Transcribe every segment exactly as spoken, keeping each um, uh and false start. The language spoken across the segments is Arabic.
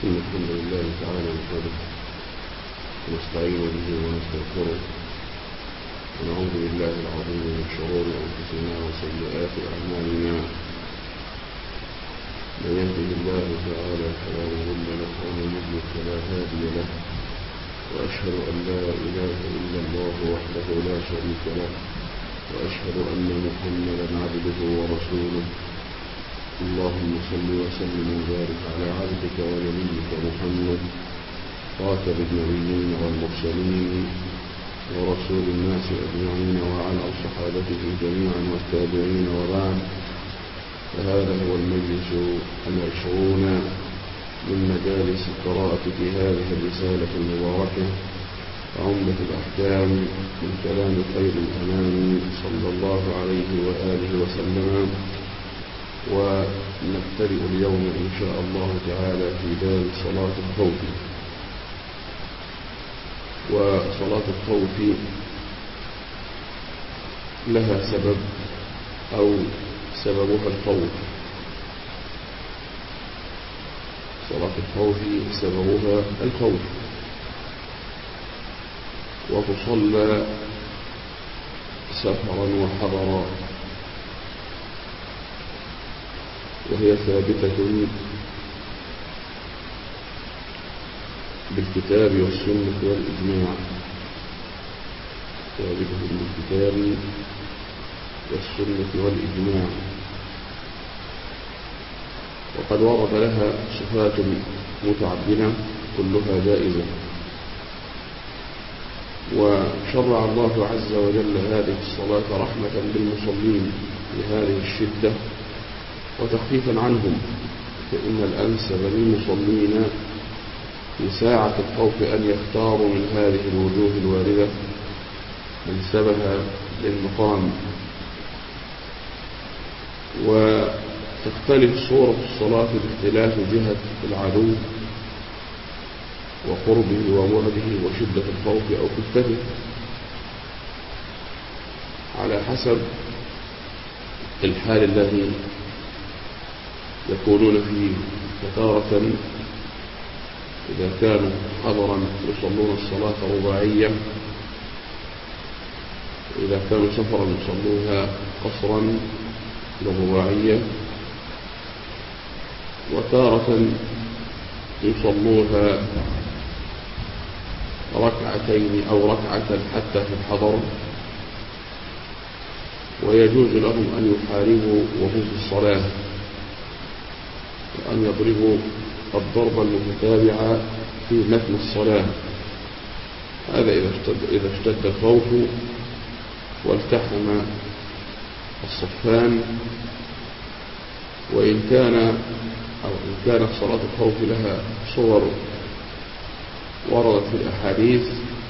إن الحمد لله تعالى نحمده ونستعين به ونستغفره ونعوذ بالله العظيم من شرور أنفسنا وسيئات أعمالنا. من يهده الله تعالى فلا مضل له ومن يضلل فلا هادي له، وأشهد أن لا إله إلا الله وحده لا شريك له، وأشهد أن محمدا عبده ورسوله. اللهم صل وسلم وبارك على عبدك ونبيك محمد خاتم النبيين والمرسلين ورسول الناس أجمعين، وعلى صحابته جميعا والتابعين، وبعد. فهذا هو المجلس العشرون من مجالس قراءة في هذه الرسالة المباركة عمدة الأحكام من كلام خير الأنام صلى الله عليه وآله وسلم. ونبتدئ اليوم إن شاء الله تعالى في باب صلاة الخوف. وصلاة الخوف لها سبب أو سببها الخوف. صلاة الخوف سببها الخوف، وتصلى سفرا وحضرا، وهي ثابتة بالكتاب والسنة والإجماع. ثابتة بالكتاب والسنة والإجماع، وقد ورد لها صفات متعددة كلها جائزة. وشرع الله عز وجل هذه الصلاة رحمة بالمصلين لهذه الشدة وتخفيفا عنهم، فإن الأنسب للمصلين في ساعة الخوف أن يختاروا من هذه الوجوه الواردة أنسبها للمقام. وتختلف صورة الصلاة باختلاف جهة العدو وقربه وبعده وشدة الخوف أو خفته، على حسب الحال الذي يكونون فيه. فتارة إذا كانوا حضرا يصلون الصلاة رباعية، وإذا كانوا سفرا يصلونها قصرا للرباعية، وتارة يصلونها ركعتين أو ركعة حتى في الحضر. ويجوز لهم أن يحاربوا وهم في الصلاة، وأن يضربوا الضرب المتتابع في متن الصلاة. هذا إذا اشتد, إذا اشتد الخوف والتحم الصفان. وإن كان أو إن كانت صلاة الخوف لها صور وردت في الأحاديث،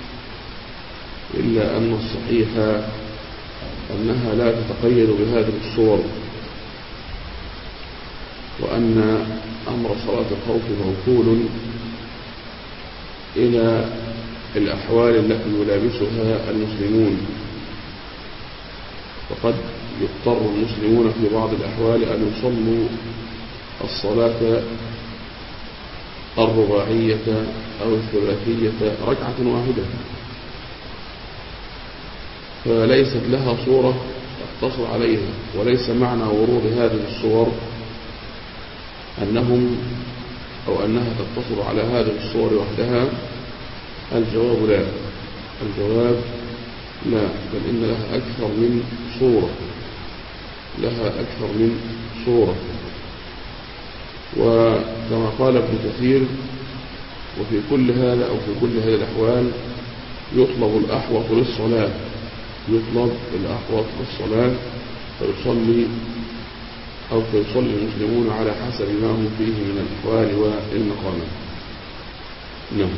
إلا أن الصحيح أنها لا تتقيد بهذه الصور، وأن أمر صلاة الخوف موكول إلى الأحوال التي يلابسها المسلمون. فقد يضطر المسلمون في بعض الأحوال أن يصلوا الصلاة الرباعية أو الثلاثية ركعة واحدة، فليست لها صورة تقتصر عليها. وليس معنى ورود هذه الصور أنهم أو أنها تقتصر على هذه الصور وحدها. الجواب لا، الجواب لا، بل إن لها أكثر من صورة، لها أكثر من صورة. وكما قال ابن كثير: وفي كل هذا أو في كل هذه الأحوال يطلب الأحوط للصلاة، يطلب الأحوط للصلاة، فيصلي أو فيصلي المسلمون على حسب ما هم فيه من الأحوال والمقامات. نعم.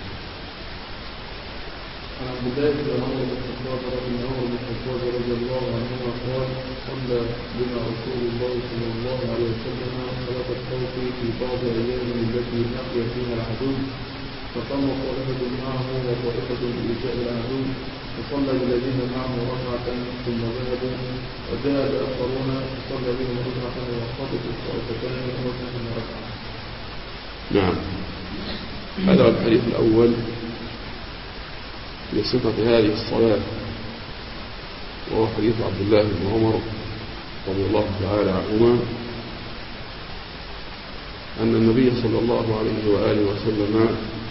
عن عبد الله بن عمر بن الخطاب رضي الله عنهما قال: صلى بنا رسول الله صلى الله عليه وسلم صلاة الخوف في بعض أيامه التي لقي فيها العدو، فقام طائفة معه وطائفة بإيذاء العدو، فصلى بالذين معه ركعة ثم ذهبوا، وذهب آخرون فصلى بهم ركعة وخطبوا الطائفتان وسلم ركعة. نعم. هذا هو الحديث الأول لصفة هذه الصلاة، وهو حديث عبد الله بن عمر رضي الله تعالى عنهما أن النبي صلى الله عليه وآله وسلم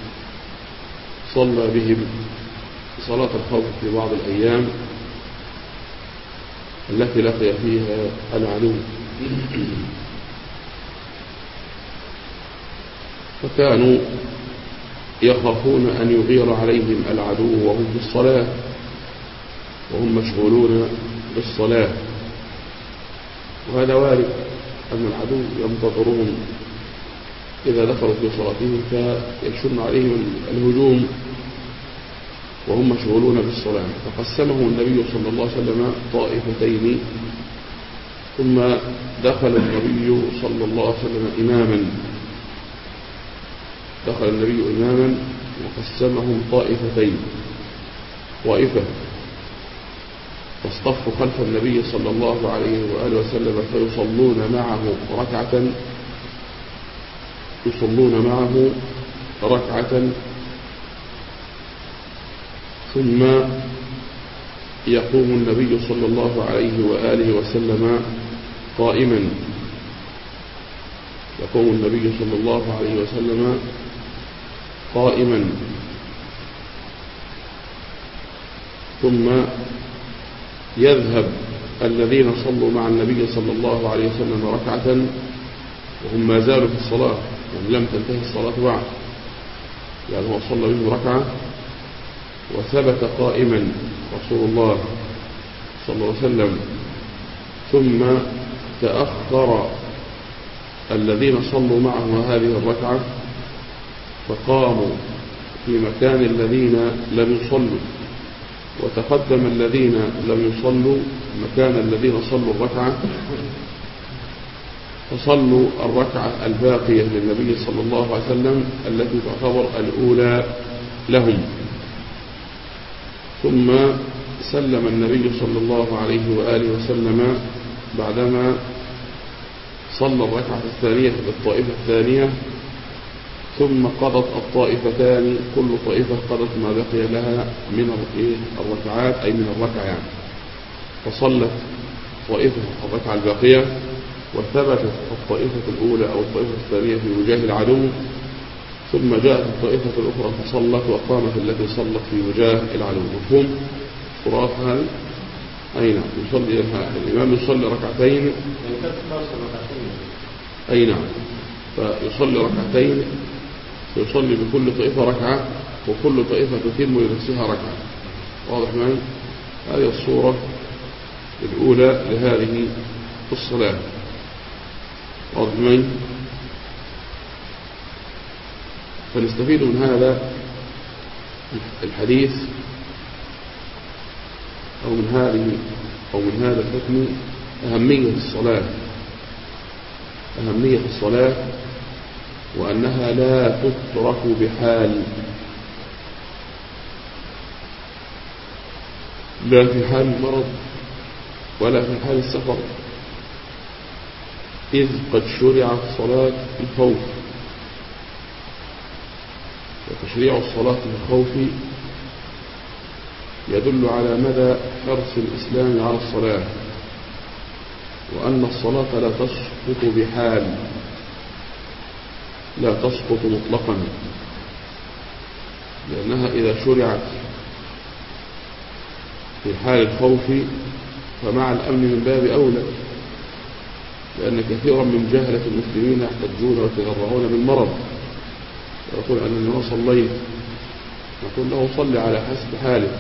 صلى بهم صلاة الخوف في بعض الأيام التي لقي فيها العدو، فكانوا يخافون أن يغير عليهم العدو وهم في الصلاة وهم مشغولون بالصلاة، وهذا وارد أن العدو ينتظرون إذا دخلوا في صلاتهم فيشن عليهم الهجوم وهم مشغولون بالصلاة، فقسمهم النبي صلى الله عليه وسلم طائفتين، ثم دخل النبي صلى الله عليه وسلم إماما دخل النبي إماما وقسمهم طائفتين، طائفة فاصطفوا خلف النبي صلى الله عليه وآله وسلم فيصلون معه ركعة يصلون معه ركعة ثم يقوم النبي صلى الله عليه وآله وسلم قائما يقوم النبي صلى الله عليه وسلم قائما ثم يذهب الذين صلوا مع النبي صلى الله عليه وسلم ركعة وهم ما زالوا في الصلاة، يعني لم تنتهي الصلاة بعد، يعني هو صلى بهم ركعة وثبت قائما رسول الله صلى الله عليه وسلم، ثم تأخر الذين صلوا معه هذه الركعة فقاموا في مكان الذين لم يصلوا، وتقدم الذين لم يصلوا مكان الذين صلوا الركعة فصلوا الركعة الباقية للنبي صلى الله عليه وسلم التي تعتبر الأولى لهم، ثم سلم النبي صلى الله عليه وآله وسلم بعدما صلى الركعة الثانية بالطائفة الثانية، ثم قضت الطائفتان كل طائفة قضت ما بقي لها من الركعات أي من الركعة يعني، فصلت طائفة الركعة الباقية وثبتت الطائفة الأولى أو الطائفة الثانية في وجاه العدو، ثم جاءت الطائفة الأخرى فصلت وقامت التي صلت في وجاه العدو. مفهوم صراط هذا؟ أي نعم، يصلي الإمام يصلي ركعتين أي نعم، فيصلي ركعتين فيصلي بكل طائفة ركعة وكل طائفة تتم لنفسها ركعة. واضح معي؟ هذه الصورة الأولى لهذه الصلاة. واضح معي؟ فنستفيد من هذا الحديث أو من هذه أو من هذا الحكم أهمية الصلاة أهمية الصلاة وأنها لا تترك بحال، لا في حال المرض ولا في حال السفر، إذ قد شرعت صلاة الخوف، وتشريع الصلاة الخوف يدل على مدى حرص الإسلام على الصلاة، وأن الصلاة لا تسقط بحال، لا تسقط مطلقا، لأنها إذا شرعت في حال الخوف فمع الأمن من باب أولى، لأن كثيرا من جهلة المسلمين يحتجون ويتغرعون بالمرض، يقول أن ما صليت، نقول له صلي على حسب حالك.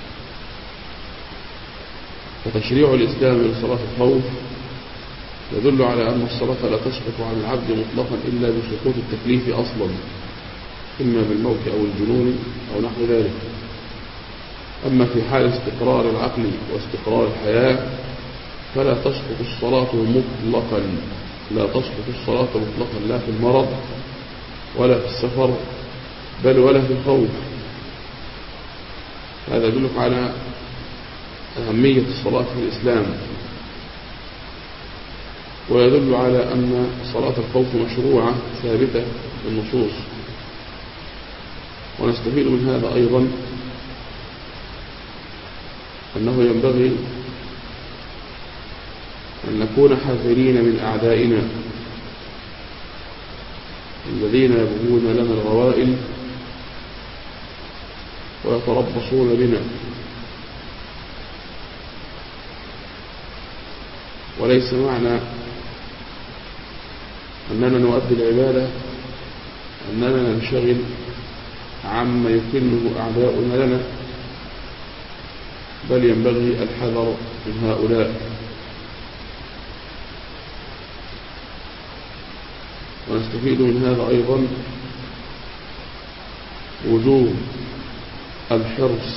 فتشريع الإسلام لصلاة الخوف يدل على أن الصلاة لا تسقط عن العبد مطلقا إلا بسقوط التكليف أصلا، إما بالموت أو الجنون أو نحو ذلك. أما في حال استقرار العقل واستقرار الحياة فلا تسقط الصلاة مطلقا، لا تسقط الصلاة مطلقا لا في المرض ولا في السفر بل ولا في الخوف. هذا يدلك على أهمية الصلاة في الإسلام، ويدل على أن صلاة الخوف مشروعة ثابتة بالنصوص، ونستفيد من هذا أيضا أنه ينبغي أن نكون حذرين من أعدائنا الذين يبغون لنا الغوائل ويتربصون بنا، وليس معنى أننا نؤدي العبادة أننا ننشغل عما يكنه أعداؤنا لنا، بل ينبغي الحذر من هؤلاء. ونستفيد من هذا أيضا وجوب الحرص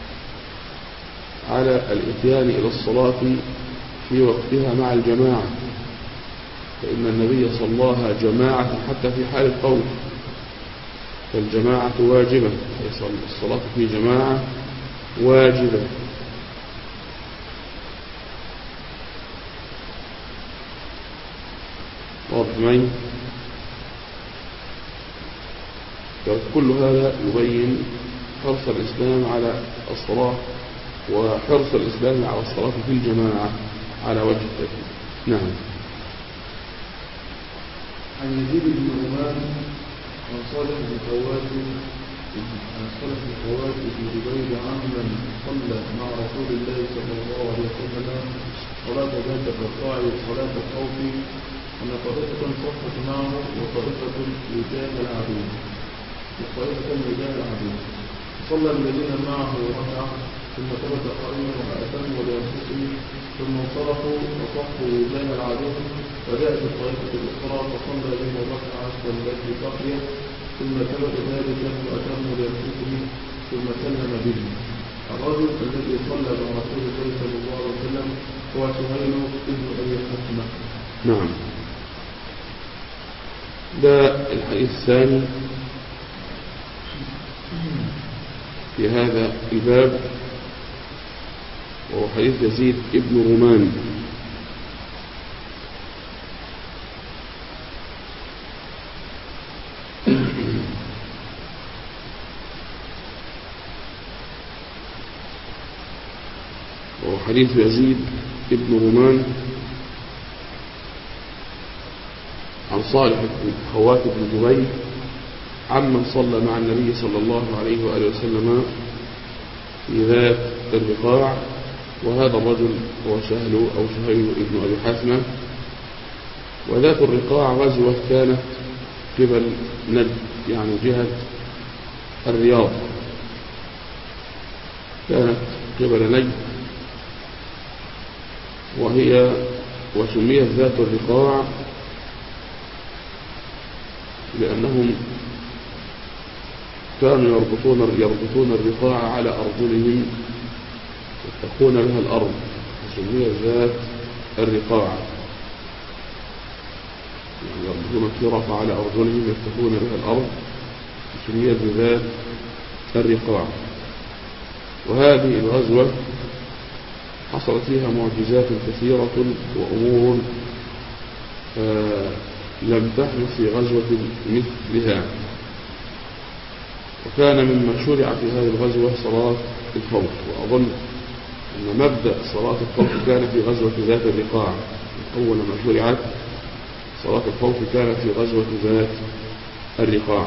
على الإتيان إلى الصلاة في وقتها مع الجماعة، فإن النبي صلى الله عليه وسلم جماعة حتى في حال القول، فالجماعة واجبة، الصلاة في جماعة واجبة. واضح معي؟ كل هذا يبين حرص الإسلام على الصلاة وحرص الإسلام على الصلاة في الجماعة على وجه التأكيد. نعم. عن يزيد بن رومان عن صالح بن خوات عن صالح بن خوات بن جبير عمن صلى مع رسول الله صلى الله عليه وسلم صلاة ذات الركوع وصلاة الخوف أن طائفة صفت معه وطائفة وجاه العدو وطائفة وجاه العدو صلى الذين معه ركعة ثم ثبت قائما وأتموا لأنفسهم ثم انصرفوا وصفوا وجاه العدو فجاءت الطائفة الأخرى فصلى بهم الركعة والتي بقيت ثم ثبت ذلك وأتموا لأنفسهم ثم سلم بهم. الرجل الذي صلى مع رسول الله صلى الله عليه وسلم هو سهيل بن أبي حكمة. نعم. ده الحديث الثاني في هذا الباب، وهو حديث يزيد ابن رومان. وهو حديث يزيد ابن رومان عن صالح بن خوات بن جبير عمن صلى مع النبي صلى الله عليه وآله وسلم في ذات الرقاع، وهذا الرجل هو سهل أو سهيل ابن أبي حاتمة. وذات الرقاع غزوة كانت قبل نجد، يعني جهة الرياض، كانت قبل نجد، وهي وسميت ذات الرقاع لأنهم كانوا يربطون يربطون الرقاع على أرجلهم يتقون بها الأرض، وسميت ذات الرقاع، يعني يربطون الكرف على أرجلهم يتقون بها الأرض، وسميت بذات الرقاع. وهذه الغزوة حصلت فيها معجزات كثيرة وأمور آه لم تحدث في غزوة مثلها. وكان مما شرع في هذه الغزوة صلاة الخوف، وأظن أن مبدأ صلاة الخوف كان في غزوة ذات الرقاع. أول ما شرعت صلاة الخوف كانت في غزوة ذات الرقاع،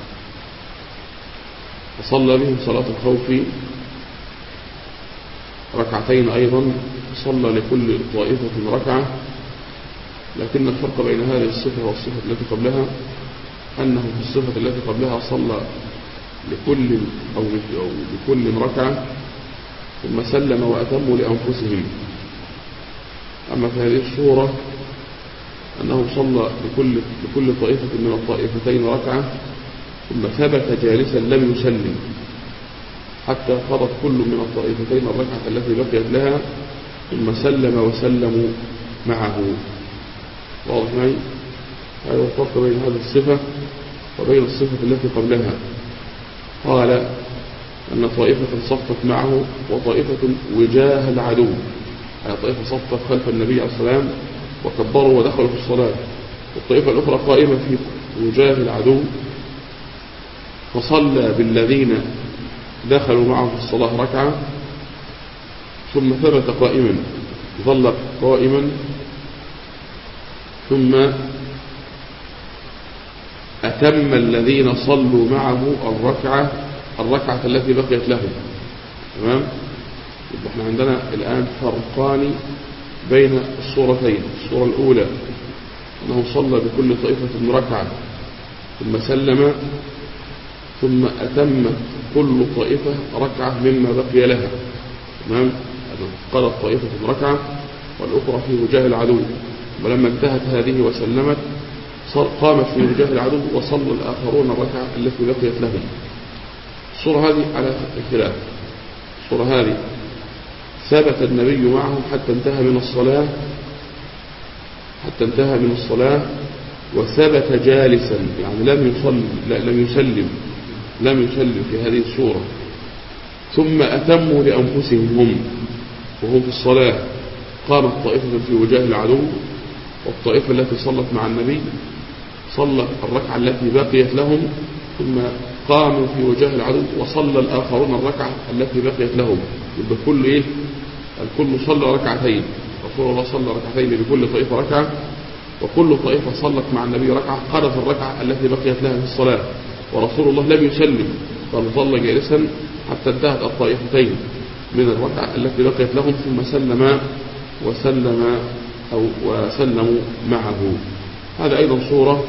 وصلى بهم صلاة الخوف ركعتين أيضا، صلى لكل طائفة ركعة. لكن الفرق بين هذه الصفة والصفة التي قبلها أنه في الصفة التي قبلها صلى لكل أو لكل ركعة ثم سلم وأتموا لأنفسهم. أما في هذه الصورة أنه صلى لكل, لكل طائفة من الطائفتين ركعة ثم ثبت جالسا لم يسلم حتى قضت كل من الطائفتين الركعة التي بقيت لها ثم سلم وسلموا معه. واضح معي؟ هذا الفرق بين هذه الصفة وبين الصفة التي قبلها. قال أن طائفة صفت معه وطائفة وجاه العدو، يعني طائفة صفت خلف النبي عليه الصلاة والسلام وكبروا ودخلوا في الصلاة، والطائفة الأخرى قائمة في وجاه العدو فصلى بالذين دخلوا معه في الصلاة ركعة ثم ثبت قائما ظل قائما ثم أتم الذين صلوا معه الركعة الركعة التي بقيت لهم. تمام؟ احنا عندنا الآن فرقان بين الصورتين. الصورة الأولى أنه صلى بكل طائفة ركعة ثم سلم ثم أتم كل طائفة ركعة مما بقي لها. تمام؟ قضت طائفة ركعة والأخرى في وجاه العدو، ولما انتهت هذه وسلمت قامت في وجاه العدو وصلى الآخرون الركعة التي بقيت لهم. الصورة هذه على الخلاف. الصورة هذه ثبت النبي معهم حتى انتهى من الصلاة حتى انتهى من الصلاة وثبت جالسا، يعني لم يصلي لم يسلم لم يسلم في هذه الصورة. ثم أتموا لأنفسهم هم وهم في الصلاة. قامت طائفة في وجاه العدو والطائفة التي صلت مع النبي صلت الركعة التي بقيت لهم ثم قاموا في وجاه العدو وصلى الآخرون الركعة التي بقيت لهم. يبقى كل إيه؟ الكل صلى ركعتين. رسول الله صلى ركعتين لكل طائفة ركعة، وكل طائفة صلت مع النبي ركعة قضت الركعة التي بقيت لها في الصلاة، ورسول الله لم يسلم بل ظل جالسا حتى انتهت الطائفتين من الركعة التي بقيت لهم ثم سلم وسلم أو وسلموا معه. هذا أيضا صورة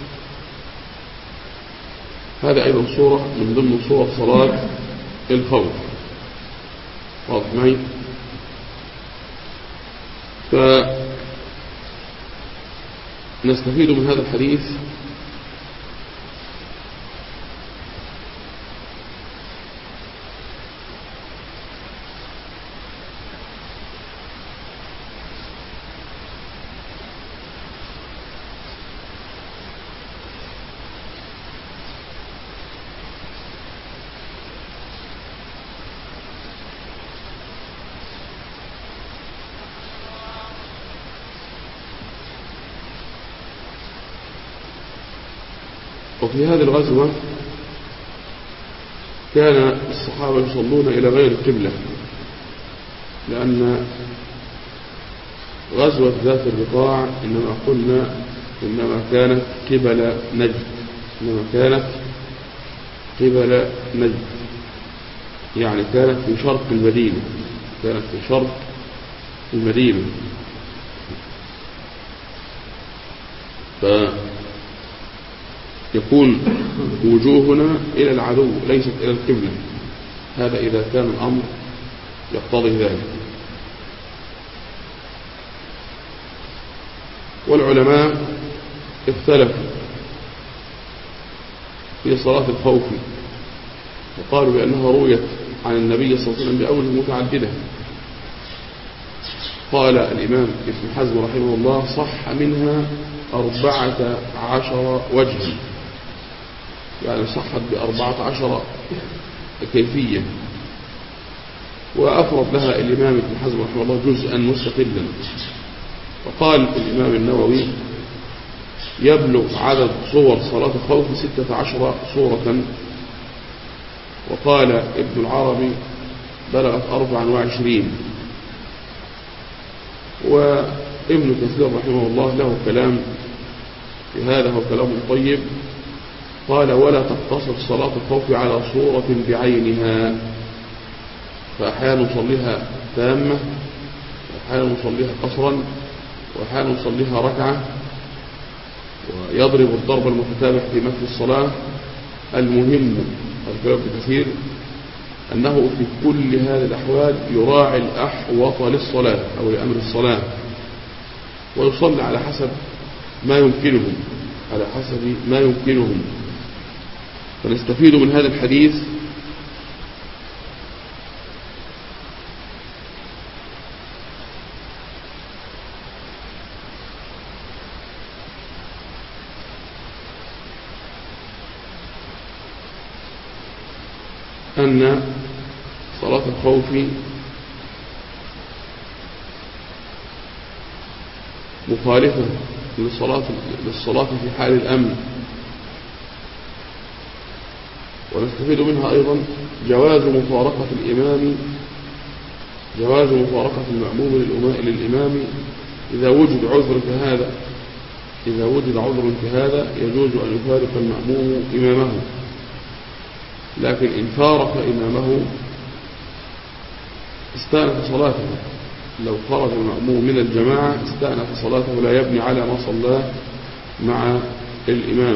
هذا أيضا صورة من ضمن صور صلاة الخوف. واضح معي؟ فنستفيد من هذا الحديث وفي هذه الغزوة كان الصحابة يصلون إلى غير القبلة، لأن غزوة ذات الرقاع إنما قلنا إنما كانت قبل نجد إنما كانت قبل نجد يعني كانت في شرق المدينة كانت في شرق المدينة فيكون وجوهنا إلى العدو ليست إلى القبلة. هذا إذا كان الأمر يقتضي ذلك. والعلماء اختلفوا في صلاة الخوف، وقالوا بأنها رويت عن النبي صلى الله عليه وسلم بأوجه متعددة. قال الإمام ابن حزم رحمه الله صح منها أربعة عشر وجها، يعني صحت بأربعة عشر كيفية، وأفرد لها الإمام ابن حزم رحمه الله جزءا مستقلا. وقال الإمام النووي يبلغ عدد صور صلاة الخوف ستة عشر صورة، وقال ابن العربي بلغت أربعا وعشرين. وابن كثير رحمه الله له كلام في هذا، هو كلام طيب. قال ولا تقتصر صلاة الخوف على صورة بعينها، فأحيانا نصليها تامة وأحيانا نصليها قصرا وأحيانا نصليها ركعة، ويضرب الضرب المتتابع في مثل الصلاة. المهم الكلام كثير أنه في كل هذه الأحوال يراعي الأحوط للصلاة أو لأمر الصلاة، ويصلي على حسب ما يمكنهم على حسب ما يمكنهم. فنستفيد من هذا الحديث أن صلاة الخوف مخالفة للصلاة, للصلاة في حال الأمن، ونستفيد منها أيضا جواز مفارقة الإمام جواز مفارقة المأموم للإمام إذا وجد عذر كهذا إذا وجد عذر كهذا يجوز أن يفارق المأموم إمامه، لكن إن فارق إمامه استأنف صلاته. لو خرج المأموم من الجماعة استأنف صلاته لا يبني على ما صلاه مع الإمام.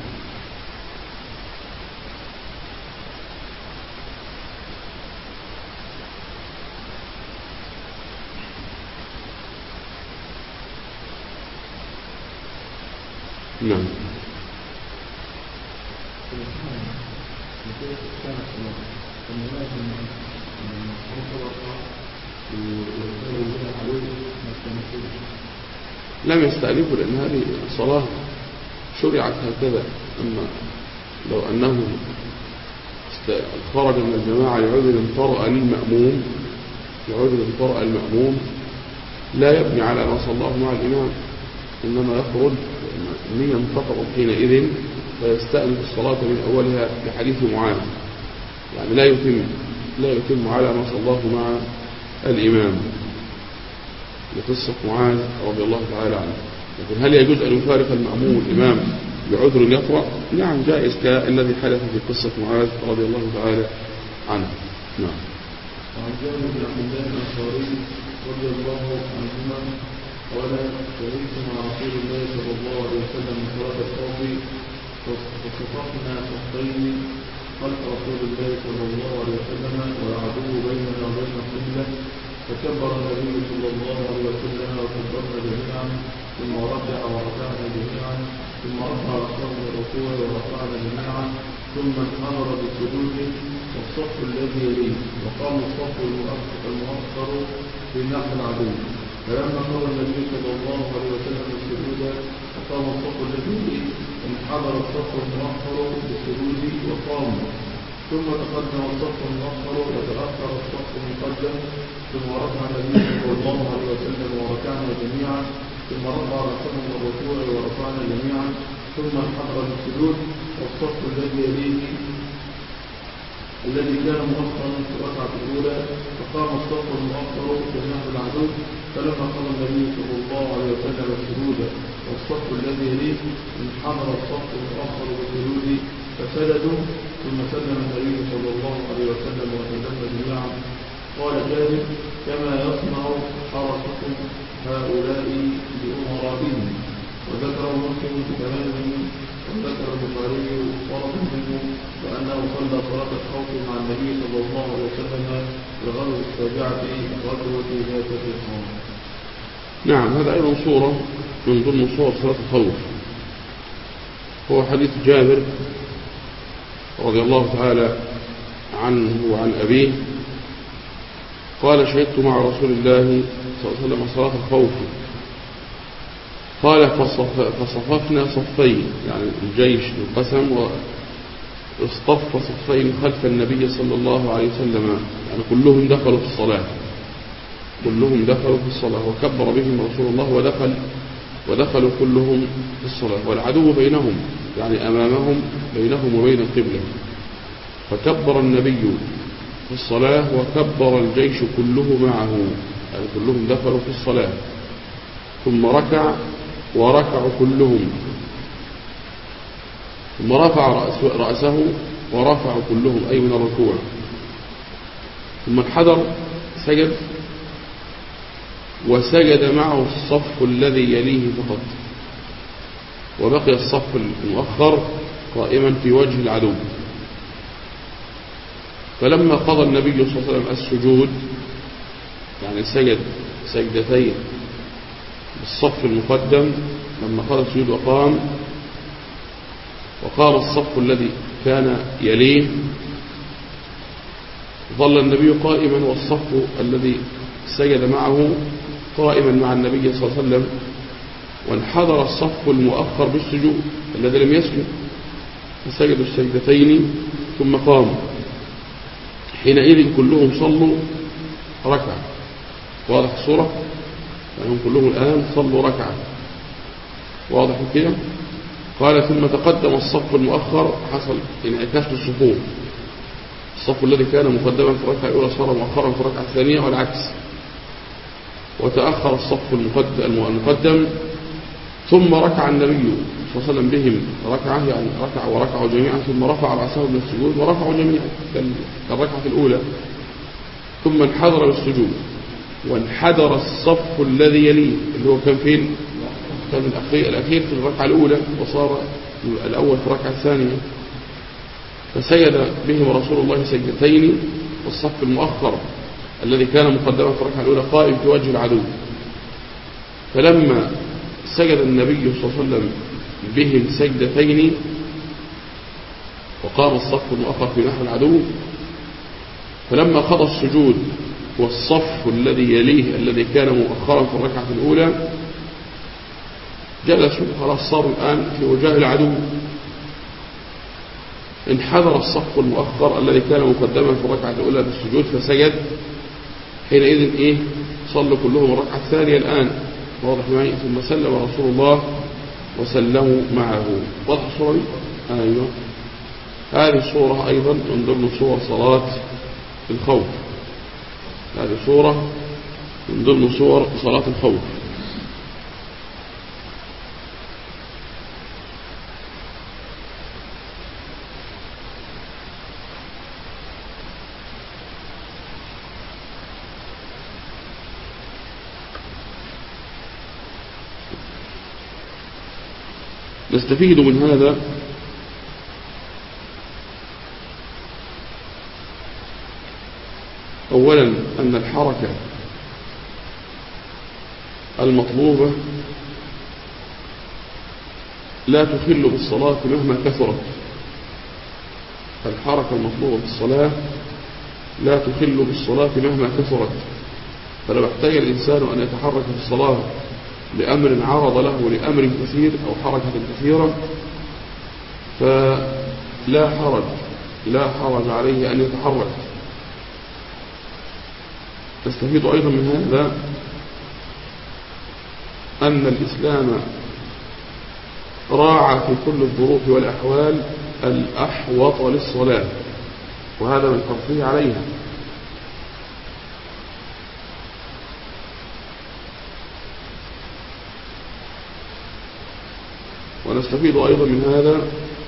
نعم. لم يستأنفوا لأن هذه صلاة شرعت هكذا. أما لو أنه خرج من الجماعة لعذر طرأ للمأموم لعذر طرأ المأموم لا يبني على ما صلاه مع الإمام، إنما يخرج النية انتقضت حينئذ فيستأنف الصلاة من أولها لحديث معاذ، يعني لا يتم لا يتم على ما صلاه مع الإمام لقصة معاذ رضي الله تعالى عنه. لكن هل يجوز أن يفارق المأموم الإمام بعذر يطرأ؟ نعم جائز، كالذي حدث في قصة معاذ رضي الله تعالى عنه. نعم. وعن جابر بن عبد الله الأنصاري رضي الله عنهما قال شهدت مع رسول الله صلى الله عليه وسلم صلاة الخوف فصففنا صفين خلف رسول الله صلى الله عليه وسلم والعدو بيننا وبين القبلة، فكبر النبي صلى الله عليه وسلم وكبرنا جميعا ثم رفع ورفعنا جميعا ثم رفع رأسه من الركوع ورفعنا جميعا ثم انحدر بالسجود والصف الذي يليه وقام الصف المؤخر في نحو العدو، فلما قام النبي صلى الله عليه وسلم بالسجود وقام الصف الذي يليه انحدر الصف المؤخر بالسجود وقام، ثم تقدم الصف المؤخر وتأخر الصف المقدم، ثم رفع النبي صلى الله عليه وسلم وركعنا جميعا ثم رفع رأسه من الركوع ورفعنا جميعا ثم انحدر بالسجود والصف الذي يليه الذي كان مؤخرا في الركعة الأولى، فقام الصف المؤخر جميع العدو، فلما قام النبي صلى الله عليه وسلم السجود والصف الذي يليه انحدر الصف المؤخر بالسجود فسجدوا، ثم سلم النبي صلى الله عليه وسلم وسلمنا جميعا. قال جابر كما يصنع حركة هؤلاء بأمرائهم، وذكر مسلم بكلامه وذكر البخاري ورد منه وأنه صلى صلاة الخوف مع النبي صلى الله عليه وسلم في الغزوة السابعة غزوة ذات الرقاع. نعم، هذا أيضا صورة من ضمن صور صلاة الخوف، هو حديث جابر رضي الله تعالى عنه وعن أبيه قال شهدت مع رسول الله صلى الله عليه وسلم صلاة الخوف، قال فصف فصففنا صفين، يعني الجيش انقسم واصطف صفين خلف النبي صلى الله عليه وسلم، يعني كلهم دخلوا في الصلاة كلهم دخلوا في الصلاة وكبر بهم رسول الله ودخل ودخلوا كلهم في الصلاة والعدو بينهم، يعني أمامهم بينهم وبين القبلة، فكبر النبي في الصلاة وكبر الجيش كله معه، يعني كلهم دخلوا في الصلاة، ثم ركع وركعوا كلهم، ثم رفع رأسه ورفعوا كلهم أي من الركوع، ثم انحدر سجد وسجد معه الصف الذي يليه فقط، وبقي الصف المؤخر قائما في وجه العدو. فلما قضى النبي صلى الله عليه وسلم السجود، يعني سجد سجدتين بالصف المقدم، لما قضى السجود وقام وقام الصف الذي كان يليه، ظل النبي قائما والصف الذي سجد معه قائما مع النبي صلى الله عليه وسلم، وانحدر الصف المؤخر بالسجود الذي لم يسجد، فسجدوا السجدتين ثم قاموا، حينئذ كلهم صلوا ركعة. واضح الصورة؟ يعني كلهم الآن صلوا ركعة، واضح كده؟ قال ثم تقدم الصف المؤخر، حصل انعكاس للصفوف، الصف الذي كان مقدما في الركعة الأولى صار مؤخرا في الركعة الثانية والعكس، وتأخر الصف المقدم ثم ركع النبي صلى الله عليه وسلم بهم ركعة، يعني ركع وركعوا جميعا ثم رفع رأسه من السجود ورفعوا جميعا كالركعة الأولى، ثم انحدر بالسجود وانحدر الصف الذي يليه اللي هو كان فين؟ كان الأخير, الأخير في الركعة الأولى وصار الأول في الركعة الثانية، فسجد بهم رسول الله سجدتين، والصف المؤخر الذي كان مقدما في الركعة الأولى قائم في وجه العدو. فلما سجد النبي صلى الله عليه وسلم بهم سجدتين وقام الصف المؤخر في نحو العدو، فلما قضى السجود والصف الذي يليه الذي كان مؤخرا في الركعة الأولى جلسوا، خلاص صاروا الآن في وجاه العدو، انحدر الصف المؤخر الذي كان مقدما في الركعة الأولى بالسجود فسجد، حينئذ إيه؟ صلوا كلهم الركعة الثانية الآن، واضح معي؟ ثم سلم رسول الله وسلموا معه. واضح الصورة دي؟ أيوة. هذه صورة أيضا من ضمن صور صلاة الخوف، هذه صورة من ضمن صور صلاة الخوف. نستفيد من هذا أولا أن الحركة المطلوبة لا تخل بالصلاة مهما كثرت، الحركة المطلوبة في الصلاة لا تخل بالصلاة مهما كثرت، فلو احتاج الإنسان أن يتحرك في الصلاة لأمر عرض له لأمر كثير أو حركة كثيرة فلا حرج لا حرج عليه أن يتحرك. تستفيد أيضا من هذا أن الإسلام راعى في كل الظروف والأحوال الأحوط للصلاة، وهذا من حرصه عليها. ونستفيد أيضا من هذا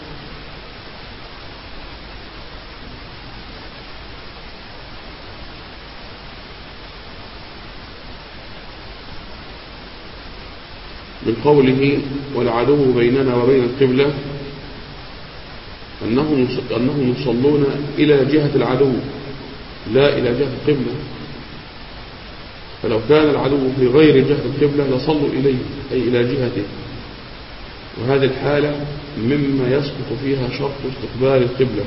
من قوله والعدو بيننا وبين القبلة أنهم أنهم يصلون إلى جهة العدو لا إلى جهة القبلة، فلو كان العدو في غير جهة القبلة لصلوا إليه أي إلى جهته، وهذه الحالة مما يسقط فيها شرط استقبال القبلة.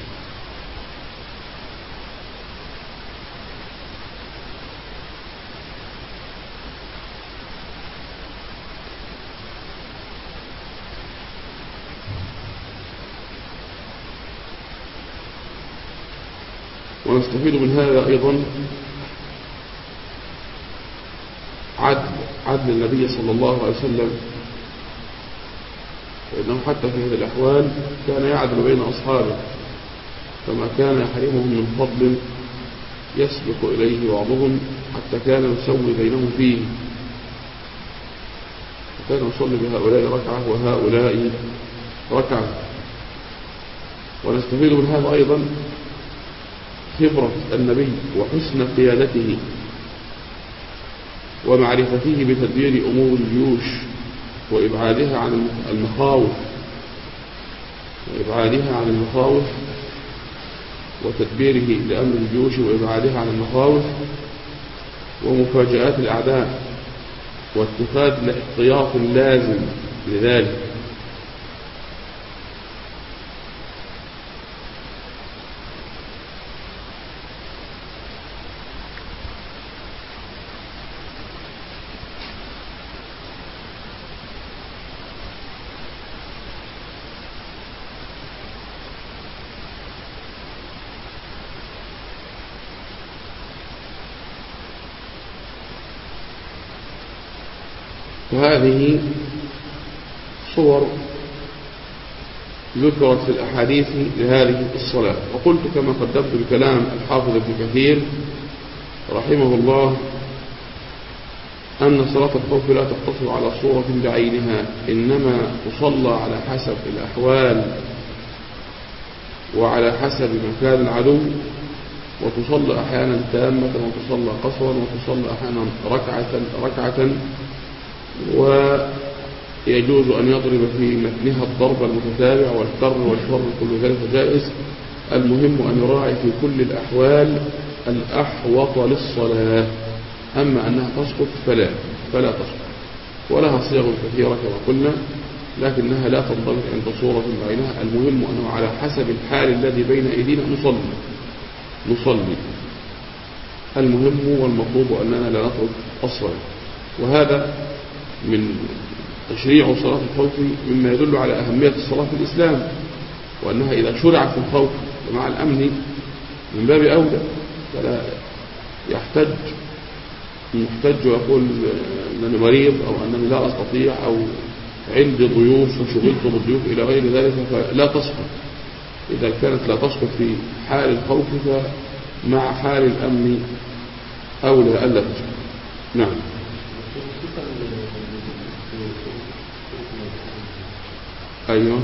ونستفيد من هذا أيضا عدل عدل النبي صلى الله عليه وسلم، فإنه حتى في هذه الأحوال كان يعدل بين أصحابه، فما كان يحرمهم من فضل يسبق إليه بعضهم حتى كان يسوي بينهم فيه، فكان يصلي بهؤلاء ركعة وهؤلاء ركعة. ونستفيد من هذا أيضا خبرة النبي وحسن قيادته ومعرفته بتدبير أمور الجيوش وإبعادها عن المخاوف وإبعادها عن المخاوف وتدبيره لأمر الجيوش وإبعادها عن المخاوف ومفاجآت الأعداء واتخاذ الاحتياط اللازم لذلك. وهذه صور ذكرت في الأحاديث لهذه الصلاة. وقلت كما قدمت بكلام الحافظ ابن كثير رحمه الله أن صلاة الخوف لا تقتصر على صورة بعينها، إنما تصلى على حسب الأحوال وعلى حسب مكان العدو، وتصلى أحيانا تامة وتصلى قصرا وتصلى أحيانا ركعة ركعة ويجوز أن يضرب في متنها الضرب المتتابع والكر والفر، كل ذلك جائز. المهم أن يراعي في كل الأحوال الأحوط للصلاة، أما أنها تسقط فلا فلا تسقط، ولها صيغ كثيرة كما قلنا، لكنها لا تنضبط عند صورة بعينها. المهم أنه على حسب الحال الذي بين أيدينا نصلي نصلي المهم والمطلوب أننا لا نترك الصلاة. وهذا من تشريع صلاة الخوف مما يدل على أهمية الصلاة في الإسلام، وأنها إذا شرع في الخوف مع الأمن من باب أولى، فلا يحتج يحتج ويقول أنني مريض أو أنني لا أستطيع أو عندي ضيوف وشغلت بالضيوف إلى غير ذلك فلا تسقط. إذا كانت لا تسقط في حال الخوف فمع حال الأمن أولى ألا تسقط. نعم. أيوة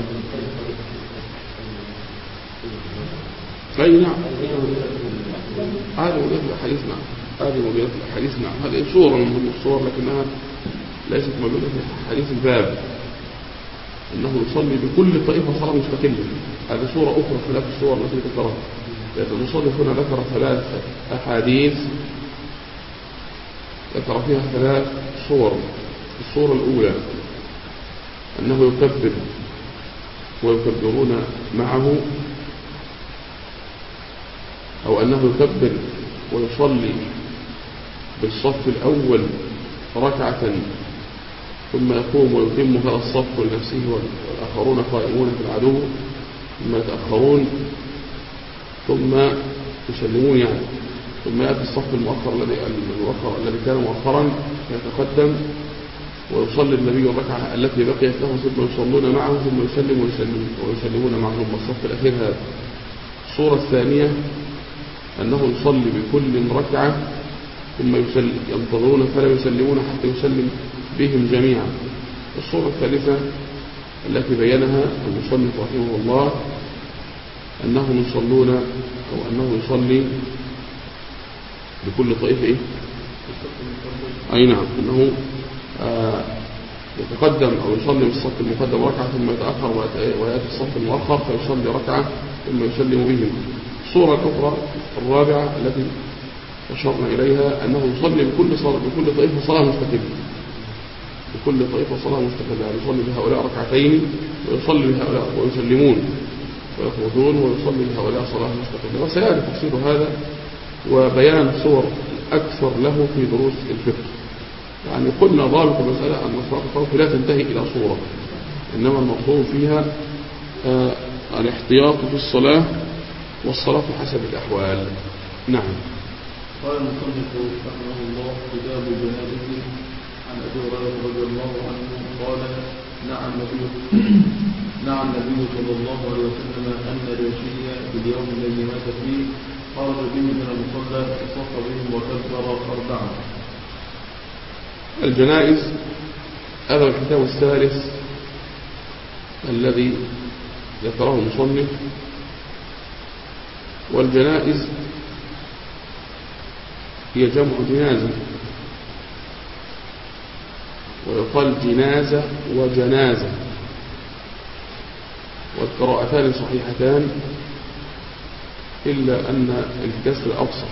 أي نعم، هذه موجودة في الحديث. نعم هذه موجودة في الحديث. نعم هذه صورة من الصور لكنها ليست موجودة في حديث الباب، أنه يصلي بكل طائفة صلاة مستقلة. هذه صورة أخرى خلاف الصور التي ذكرها، لأن المصنف هنا ذكر ثلاث أحاديث ذكر فيها ثلاث صور. الصورة الأولى أنه يكبر ويكبرون معه، أو أنه يكبر ويصلي بالصف الأول ركعة ثم يقوم ويتم هذا الصف لنفسه والآخرون قائمون في العدو ثم يتأخرون ثم يسلمون يعني، ثم يأتي الصف المؤخر الذي المؤخر الذي كان مؤخرا يتقدم ويصلي النبي الركعة التي بقيت له ثم يصلون معه ثم يسلم ويسلم ويسلمون معهم الصف الأخير. هذا الصورة الثانية أنه يصلي بكل ركعة ثم ينتظرون فلا يسلمون حتى يسلم بهم جميعا. الصورة الثالثة التي بينها المصنف رحمه الله أنهم يصلون أو أنه يصلي بكل طائفة إيه؟ أي نعم، أنه آه يتقدم أو يصلي بالصف المقدم ركعة ثم يتأخر ويأتي الصف المؤخر فيصلي ركعة ثم يسلم بهم. الصورة الأخرى الرابعة التي أشرنا إليها أنه يصلي بكل صلاة بكل طائفة صلاة مستقلة، بكل طائفة صلاة مستقلة، يعني يصلي بهؤلاء ركعتين ويصلي بهؤلاء ويسلمون ويخرجون ويصلي بهؤلاء صلاة مستقلة. وسيأتي تفسير هذا وبيان الصور الأكثر له في دروس الفقه. يعني قلنا ضابط المسألة أن صلاة الخوف لا تنتهي إلى صورة، إنما المقصود فيها آه الاحتياط في الصلاة والصلاة حسب الأحوال. نعم. قال المصنف رحمه الله كتاب الجنائز عن أبي هريرة رضي الله عنه قال نعم النبي نعم النبي صلى الله عليه وسلم أن الرشية في اليوم الذي مات فيه خرج به من المصلى فصف بهم وكبر أربعة. الجنائز هذا الكتاب الثالث الذي ذكره المصنف. والجنائز هي جمع جنازة، ويقال جنازة وجنازة، والقراءتان صحيحتان إلا أن الكسر أفصح.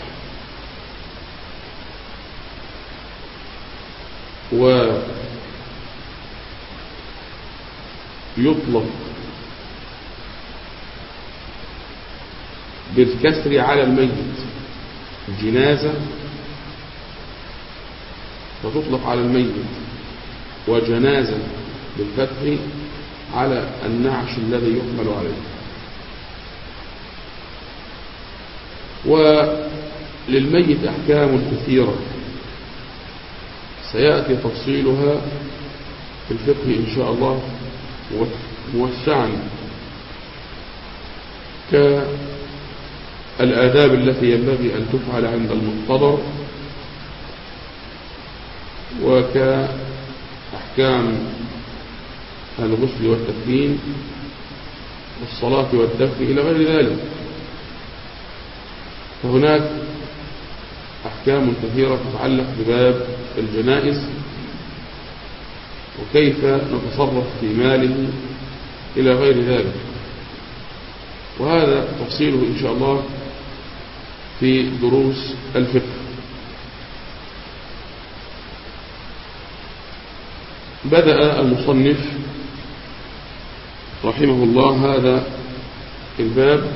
ويطلق بالكسر على الميت الجنازة فتطلق على الميت، وجنازة بالفتح على النعش الذي يحمل عليه. وللميت أحكام كثيرة سيأتي تفصيلها في الفقه إن شاء الله موسعا كالآداب التي ينبغي أن تفعل عند المحتضر، وكأحكام الغسل والتكفين والصلاة والدفن إلى غير ذلك. فهناك أحكام كثيرة تتعلق بباب الجنائز وكيف نتصرف في ماله إلى غير ذلك، وهذا تفصيله إن شاء الله في دروس الفقه. بدأ المصنف رحمه الله هذا الباب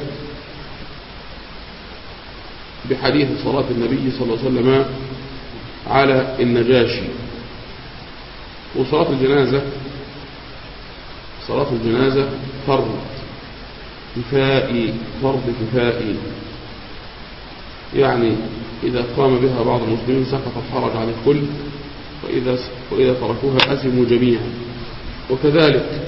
بحديث صلاة النبي صلى الله عليه وسلم على النجاشي. وصلاة الجنازة صلاة الجنازة فرض كفائي، فرض كفائي، يعني إذا قام بها بعض المسلمين سقط الحرج عن الكل، وإذا, وإذا تركوها أثموا جميعا. وكذلك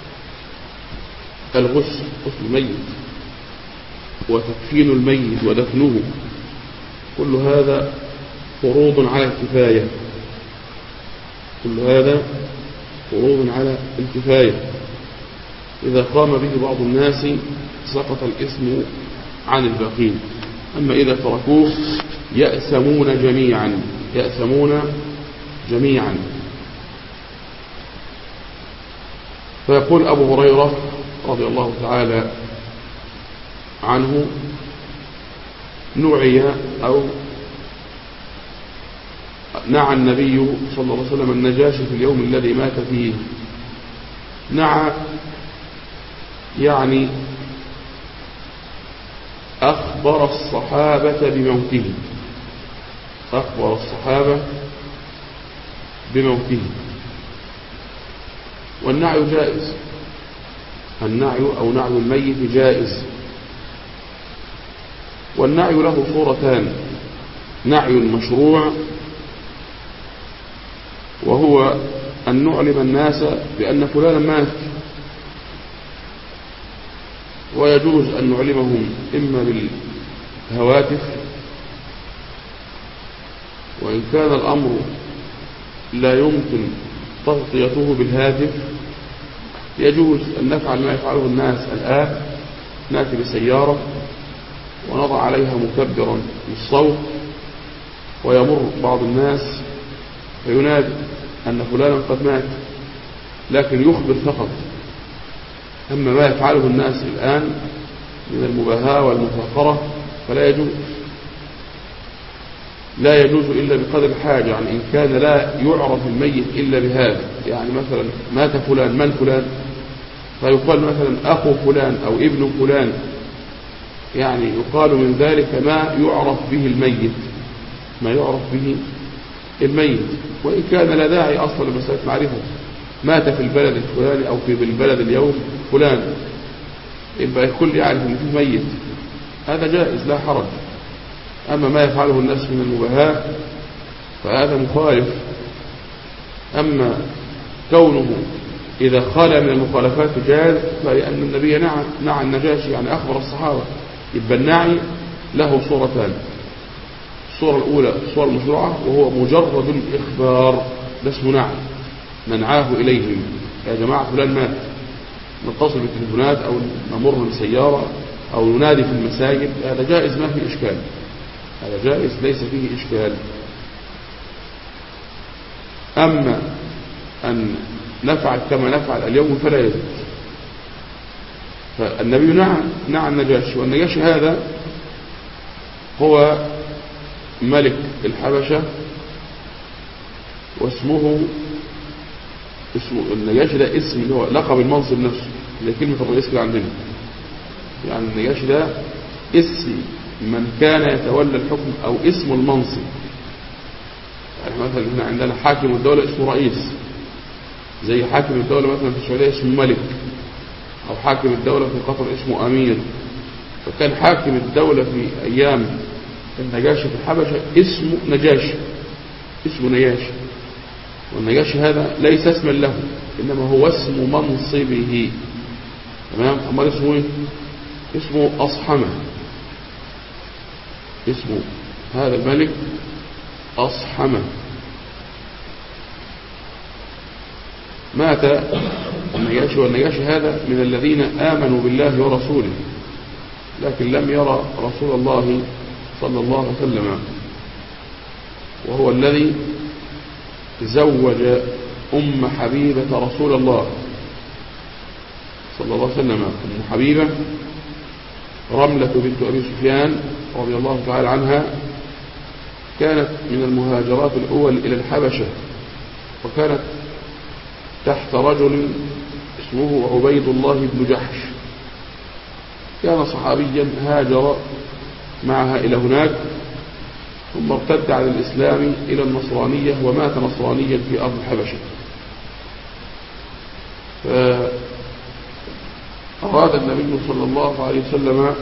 الغسل، غسل الميت وتكفين الميت ودفنه، كل هذا فروض على الكفاية، كل هذا فروض على الكفاية. إذا قام به بعض الناس سقط الإثم عن الباقين، أما إذا تركوه يأثمون جميعا، يأثمون جميعا. فيقول أبو هريرة رضي الله تعالى عنه: نعي أو نعى النبي صلى الله عليه وسلم النجاشي في اليوم الذي مات فيه. نعى يعني أخبر الصحابة بموته، أخبر الصحابة بموته. والنعي جائز، النعي أو نعي الميت جائز. والنعي له صورتان: نعي مشروع، وهو أن نعلم الناس بأن فلانا مات، ويجوز أن نعلمهم إما بالهواتف، وإن كان الأمر لا يمكن تغطيته بالهاتف يجوز أن نفعل ما يفعله الناس الآن، نأتي بسيارة ونضع عليها مكبرا للصوت، ويمر بعض الناس فينادي أن فلانا قد مات، لكن يخبر فقط. أما ما يفعله الناس الآن من المباهاة والمفاخرة فلا يجوز، لا يجوز إلا بقدر الحاجة. يعني إن كان لا يعرف الميت إلا بهذا، يعني مثلا مات فلان، من فلان؟ فيقال مثلا أخو فلان أو ابن فلان، يعني يقال من ذلك ما يعرف به الميت، ما يعرف به الميت. وإن كان لا داعي أصلا لمسألة معرفة، مات في البلد الفلاني أو في البلد اليوم فلان، يبقى الكل يعرف أن فيه ميت، هذا جائز لا حرج. أما ما يفعله الناس من المباهاة فهذا مخالف. أما كونه إذا خلى من المخالفات جاز، فلأن النبي نعى نعى النجاشي، يعني أخبر الصحابة. يبقى النعي له صورتان: الصورة الأولى الصورة المشروعة، وهو مجرد الإخبار، ده اسمه نعي، ننعاه إليهم: يا جماعة فلان مات، نتصل بالتليفونات أو نمر بسيارة أو ننادي في المساجد، هذا جائز ما فيه إشكال، هذا جائز ليس فيه إشكال. أما أن نفعل كما نفعل اليوم فلا يجوز. فالنبي نعى نعى النجاشي، والنجاشي هذا هو ملك الحبشة، واسمه اسمه النجاشي ده اسم اللي هو لقب المنصب نفسه، اللي كلمة الرئيس كده عندنا. يعني النجاشي ده اسم من كان يتولى الحكم أو اسم المنصب. يعني مثلا هنا عندنا حاكم الدولة اسمه رئيس، زي حاكم الدولة مثلا في السعودية اسمه ملك، أو حاكم الدولة في قطر اسمه أمير. فكان حاكم الدولة في أيام النجاشي في الحبشة اسمه نجاشي، اسمه نجاشي. والنجاشي هذا ليس اسما له، إنما هو اسم منصبه، تمام؟ أما اسمه إيه؟ اسمه أصحمة، اسمه هذا الملك أصحمة. مات النجاشي، والنجاشي هذا من الذين آمنوا بالله ورسوله، لكن لم يرى رسول الله صلى الله عليه وسلم، وهو الذي زوج أم حبيبة رسول الله صلى الله عليه وسلم. أم حبيبة رملة بنت أبي سفيان رضي الله تعالى عنها، كانت من المهاجرات الأول إلى الحبشة، وكانت تحت رجل اسمه عبيد الله بن جحش، كان صحابيا هاجر معها إلى هناك، ثم ارتد على الإسلام إلى النصرانية ومات نصرانيا في أرض الحبشة. فأراد النبي صلى الله عليه وسلم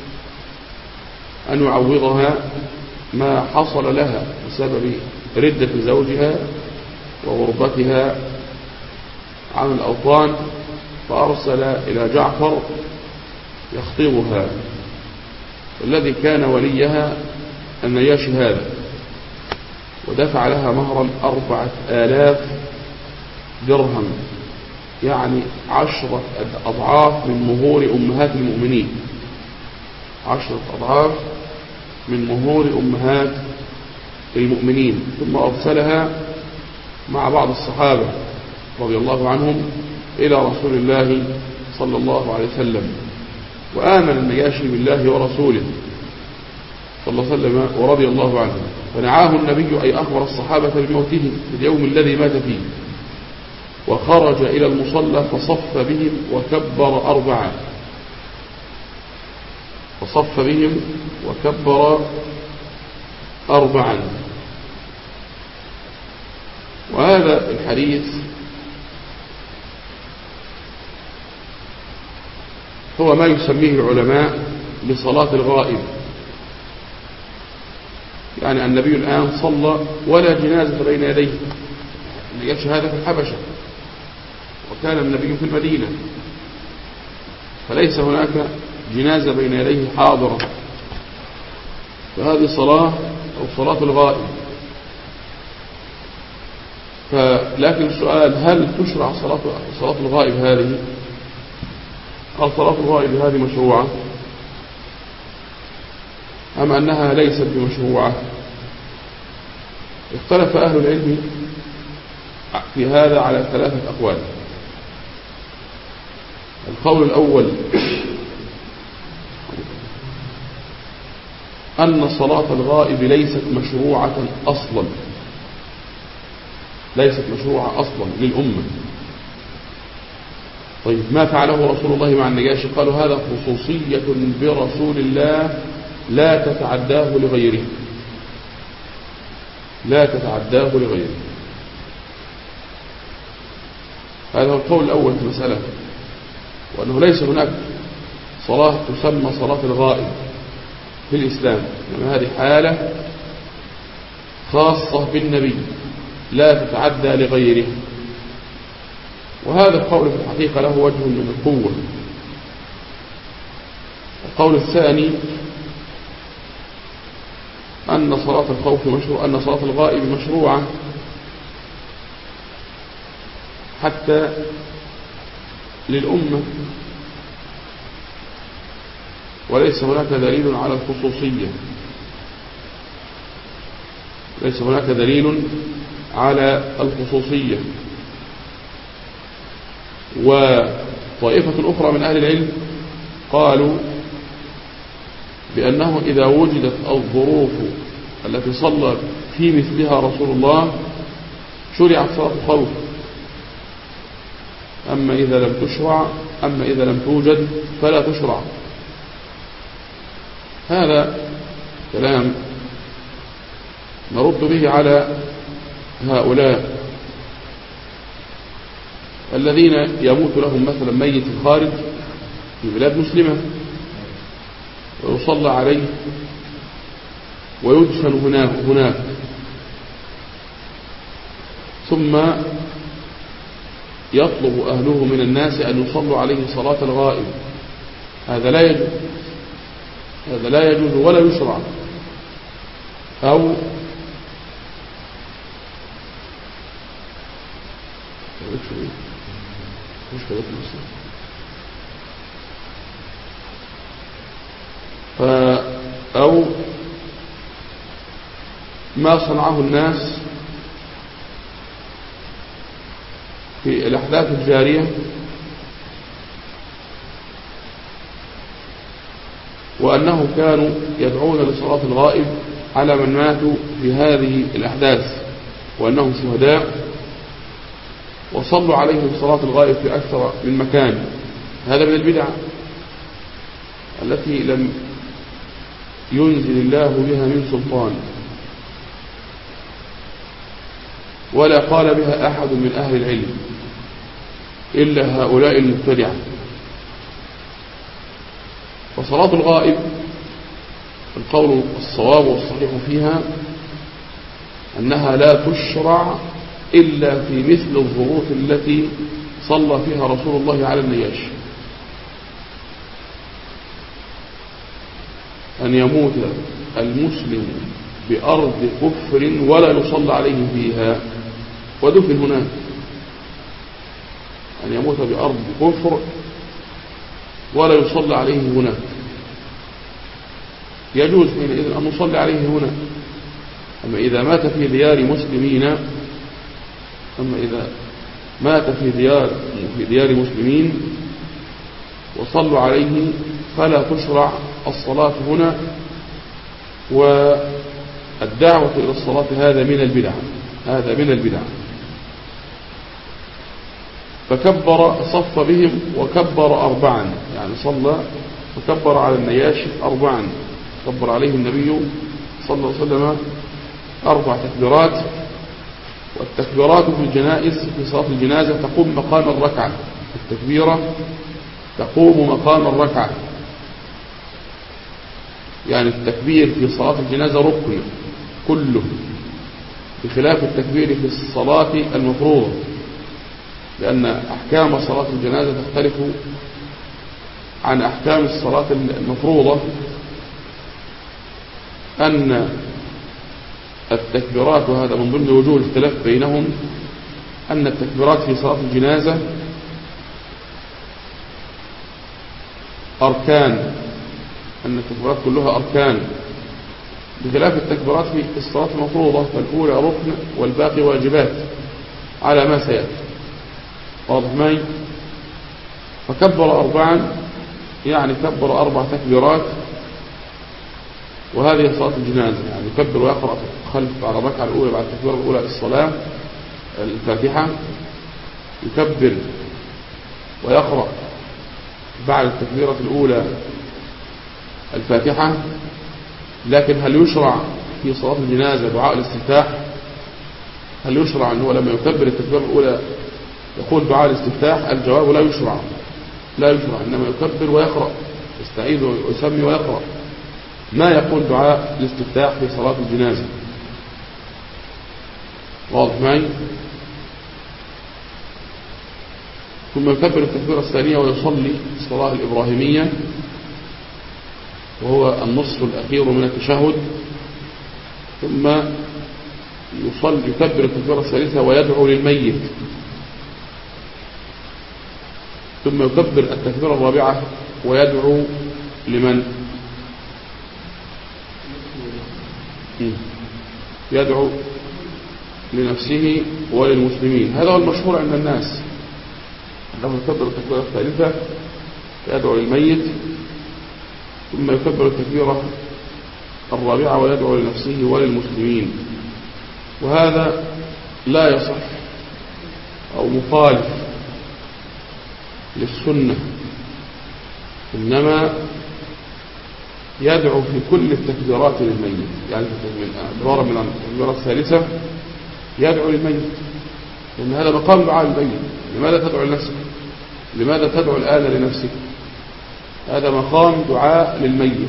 أن يعوضها ما حصل لها بسبب ردة زوجها وغربتها عن الأوطان، فأرسل إلى جعفر يخطبها، الذي كان وليها النجاشي هذا، ودفع لها مهرا أربعة آلاف درهم، يعني عشرة أضعاف من مهور أمهات المؤمنين، عشرة أضعاف من مهور أمهات المؤمنين. ثم أرسلها مع بعض الصحابة رضي الله عنهم إلى رسول الله صلى الله عليه وسلم، وآمن النجاشي بالله ورسوله صلى الله عليه وسلم ورضي الله عنه، فنعاه النبي أي أخبر الصحابة بموته في اليوم الذي مات فيه، وخرج إلى المصلى فصف بهم وكبر أربعا، فصف بهم وكبر أربعا. وهذا الحديث هو ما يسميه العلماء بصلاة الغائب، يعني النبي الآن صلى ولا جنازة بين يديه، النجاشي هذا في الحبشة، وكان النبي في المدينة، فليس هناك جنازة بين يديه حاضرة، فهذه صلاة أو صلاة الغائب. فلكن السؤال، هل تشرع صلاة صلاة الغائب هذه؟ هل صلاة الغائب هذه مشروعة أم أنها ليست بمشروعة؟ اختلف أهل العلم في هذا على ثلاثة أقوال. القول الأول أن صلاة الغائب ليست مشروعة أصلا، ليست مشروعة أصلا للأمة. طيب ما فعله رسول الله مع النجاشي؟ قالوا هذا خصوصية برسول الله لا تتعداه لغيره، لا تتعداه لغيره. هذا هو القول الأول في المسألة، وأنه ليس هناك صلاة تسمى صلاة الغائب في الإسلام، إنما هذه حالة خاصة بالنبي لا تتعدى لغيره. وهذا القول في الحقيقة له وجه من القوة. القول الثاني أن صلاة الخوف مشروع، أن صلاة الغائب مشروعة حتى للأمة، وليس هناك دليل على الخصوصية، ليس هناك دليل على الخصوصية. وطائفة أخرى من أهل العلم قالوا بأنه إذا وجدت الظروف التي صلى في مثلها رسول الله شرعت صلاة الخوف، أما إذا لم تشرع أما إذا لم توجد فلا تشرع. هذا كلام نرد به على هؤلاء الذين يموت لهم مثلا ميت في الخارج في بلاد مسلمة ويصلى عليه ويدفن هناك, هناك ثم يطلب أهله من الناس أن يصلوا عليه صلاة الغائب، هذا لا يجوز، هذا لا يجوز ولا يشرع. أو أو ما صنعه الناس في الأحداث الجارية وأنهم كانوا يدعون لصلاة الغائب على من ماتوا في هذه الأحداث وأنهم شهداء، وصلوا عليهم صلاة الغائب في أكثر من مكان. هذا من البدع التي لم ينزل الله بها من سلطان، ولا قال بها أحد من أهل العلم إلا هؤلاء المبتدعة. فصلاة الغائب القول الصواب والصحيح فيها أنها لا تشرع إلا في مثل الظروف التي صلى فيها رسول الله على النياشي، أن يموت المسلم بأرض كفر ولا يصلى عليه فيها ودفن هناك، أن يموت بأرض كفر ولا يصلى عليه هناك، يجوز حينئذ أن نصلي عليه هنا. أما إذا مات في ديار مسلمين أما إذا مات في ديار في ديار مسلمين وصلوا عليه فلا تشرع الصلاة هنا، والدعوة إلى الصلاة هذا من البدع، هذا من البدع. فكبر صف بهم وكبر أربعا، يعني صلى وكبر على النياشف أربعا، كبر عليه النبي صلى الله عليه وسلم أربع تكبيرات. والتكبيرات في الجنائز في صلاة الجنازة تقوم مقام الركعة، التكبيرة تقوم مقام الركعة، يعني التكبير في صلاة الجنازة ركن كله، بخلاف التكبير في الصلاة المفروضة، لأن أحكام صلاة الجنازة تختلف عن أحكام الصلاة المفروضة. أن التكبيرات، وهذا من ضمن وجوه الاختلاف بينهم، أن التكبيرات في صلاة الجنازة أركان، أن التكبيرات كلها أركان، بخلاف التكبيرات في الصلاة المفروضة، فالأولى ركن والباقي واجبات على ما سيأتي. واضح معي؟ فكبر أربعا، يعني كبر أربع تكبيرات، وهذه صلاة الجنازة، يعني يكبر ويقرأ خلف على الركعة الأولى بعد التكبيرة الأولى الصلاة الفاتحة، يكبر ويقرأ بعد التكبيرة الأولى الفاتحة. لكن هل يشرع في صلاة الجنازة دعاء الاستفتاح؟ هل يشرع أنه لما يكبر التكبيرة الأولى يقول دعاء الاستفتاح؟ الجواب لا يشرع، لا يشرع، إنما يكبر ويقرأ، يستعيذ ويسمي ويقرأ، ما يقول دعاء الاستفتاح في صلاة الجنازة. واضح معي؟ ثم يكبر التكبيرة الثانية ويصلي الصلاة الإبراهيمية، وهو النصف الأخير من التشهد. ثم يصلي يكبر التكبيرة الثالثة ويدعو للميت. ثم يكبر التكبيرة الرابعة ويدعو لمن؟ يدعو لنفسه وللمسلمين. هذا هو المشهور عند الناس، أنه يكبر التكبيرة الثالثة يدعو للميت، ثم يكبر التكبيرة الرابعة ويدعو لنفسه وللمسلمين. وهذا لا يصح أو مخالف للسنة، إنما يدعو في كل التكبيرات للميت، يعني اعتبارا من التكبيرة الثالثة يدعو للميت، لأن هذا مقام دعاء للميت. لماذا تدعو لنفسك؟ لماذا تدعو الآن لنفسك؟ هذا مقام دعاء للميت.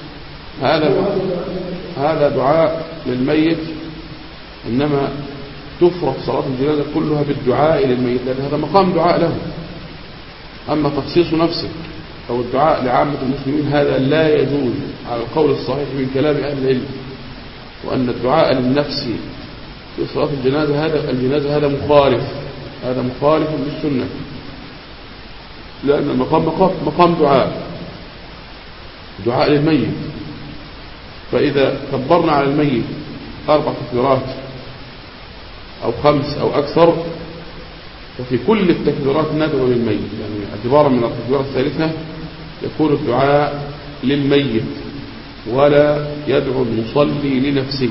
هذا هذا دعاء للميت، إنما تفرض صلاة الجنازة كلها بالدعاء للميت، لأن هذا مقام دعاء له. أما تخصيص نفسك أو الدعاء لعامة المسلمين هذا لا يجوز على القول الصحيح من كلام أهل العلم. وأن الدعاء للنفس في صلاة الجنازة هذا الجنازة هذا مخالف هذا مخالف للسنة، لأن المقام مقام, مقام دعاء دعاء للميت. فإذا كبرنا على الميت أربع تكبيرات أو خمس أو أكثر، ففي كل التكبيرات ندعو للميت، يعني اعتبارا من التكبيرة الثالثة يكون الدعاء للميت ولا يدعو المصلي لنفسه.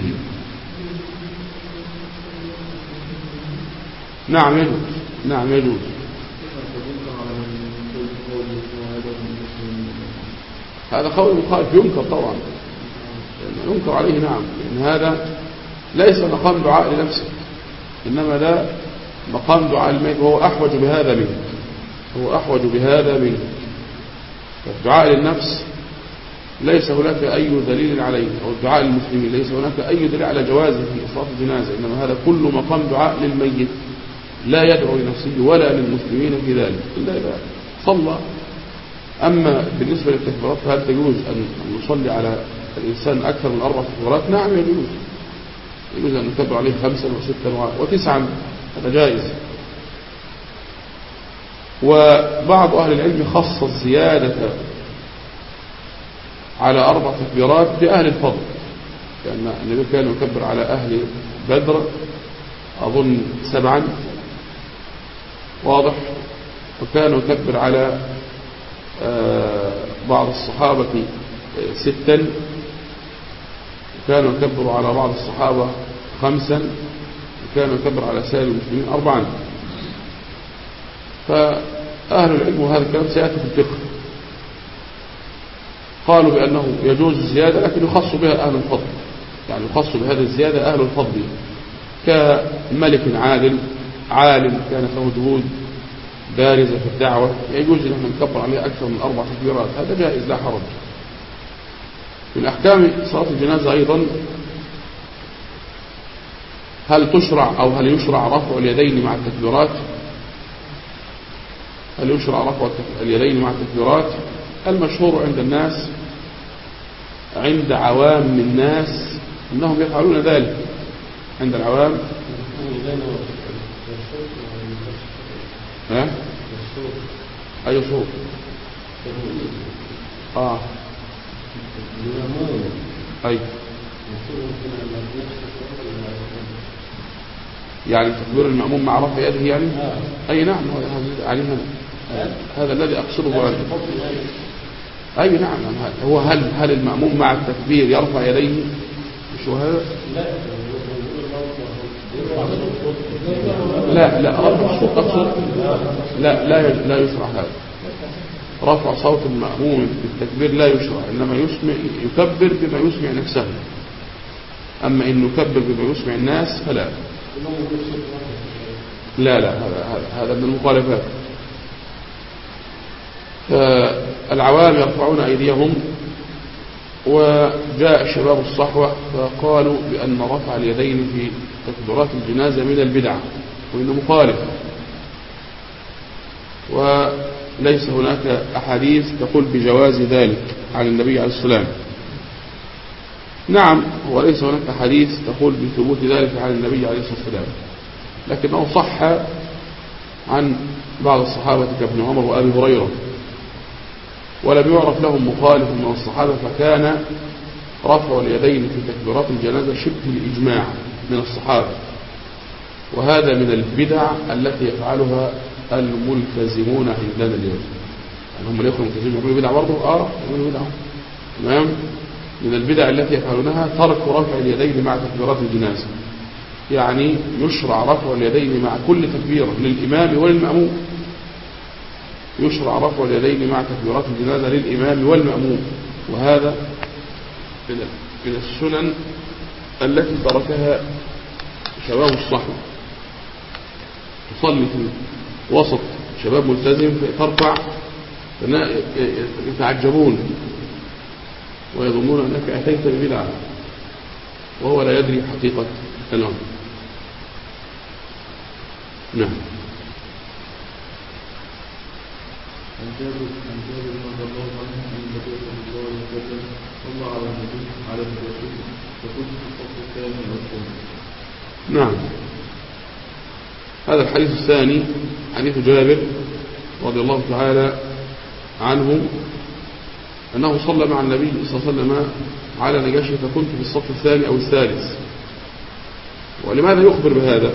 نعم يجوز نعم يجوز هذا قول مخالف ينكر طبعا، ينكر عليه. نعم، لأن هذا ليس مقام دعاء لنفسه، إنما ده مقام دعاء الميت، وهو أحوج بهذا منه هو أحوج بهذا منه الدعاء للنفس ليس هناك أي دليل عليه، أو الدعاء للمسلمين ليس هناك أي دليل على جوازه في صلاة الجنازة، إنما هذا كل مقام دعاء للميت، لا يدعو لنفسه ولا للمسلمين في ذلك إلا إذا صلى. أما بالنسبة للتكبيرات فهل تجوز أن نصلي على الإنسان أكثر من أربع تكبيرات؟ نعم يجوز يجوز أن نكبر عليه خمسا وستا وتسعا، هذا جائز. وبعض أهل العلم خص الزيادة على أربع تكبيرات بأهل الفضل، لأن النبي كان يكبر على أهل بدر أظن سبعا واضح، وكان يكبر على بعض الصحابة ستا، وكان يكبر على بعض الصحابة خمسا، وكان يكبر على سائر المسلمين أربعا. فأهل العلم وهذا الكلام سيأتي في الفقه قالوا بأنه يجوز الزيادة، لكن يخص بها أهل الفضل، يعني يخص بهذه الزيادة أهل الفضل كملك عادل عالم كانت له جهود بارزة في الدعوة، يجوز أن احنا نكبر عليه أكثر من أربع تكبيرات، هذا جائز لا حرج. من أحكام صلاة الجنازة أيضا هل تشرع أو هل يشرع رفع اليدين مع التكبيرات؟ هل يشرع رفع اليدين مع التكبيرات؟ المشهور عند الناس عند عوام الناس أنهم يفعلون ذلك. عند العوام ها أي صوت آه أي يعني تكبير المأموم مع رفع يده يعني أي نعم علينا هذا الذي أقصده. أي نعم هو هل هل المأموم مع التكبير يرفع يديه مش هذا؟ لا لا رفع الصوت أقصد لا لا لا يشرع هذا. رفع صوت المأموم بالتكبير لا يشرع، إنما يسمع يكبر بما يسمع نفسه، أما إنه يكبر بما يسمع الناس فلا لا لا هذا هذا من المخالفات. فالعوام يرفعون أيديهم، وجاء شباب الصحوة فقالوا بأن رفع اليدين في تكبيرات الجنازة من البدع وإنه مخالف، وليس هناك أحاديث تقول بجواز ذلك عن النبي عليه الصلاة والسلام. نعم وليس هناك أحاديث تقول بثبوت ذلك عن النبي عليه الصلاة والسلام، لكنه صح عن بعض الصحابة كابن عمر وأبي هريرة، ولم يعرف لهم مخالف من الصحابة، فكان رفع اليدين في تكبيرات الجنازة شبه الإجماع من الصحابة، وهذا من البدع التي يفعلها الملتزمون عندنا اليوم. يعني هم الإخوة الملتزمون يقولوا بدع برضه آه يقولوا بدع تمام. من البدع التي يفعلونها ترك رفع اليدين مع تكبيرات الجنازة، يعني يشرع رفع اليدين مع كل تكبيرة للإمام وللمأموم، يشرع رفع اليدين مع تكبيرات الجنازة للإمام والمأموم، وهذا من السنن التي تركها شباب الصحوة. تصلي في وسط شباب ملتزم فترفع يتعجبون ويظنون أنك أتيت ببدعة وهو لا يدري حقيقة الأمر. نعم. عن جابر عن جابر رضي الله عنه أن النبي صلى الله عليه وسلم صلى على النبي على النبي فكنت في الصف الثاني أو الثاني. نعم. هذا الحديث الثاني حديث جابر رضي الله تعالى عنه أنه صلى مع النبي صلى الله عليه وسلم على نجاشي فكنت في الصف الثاني أو الثالث. ولماذا يخبر بهذا؟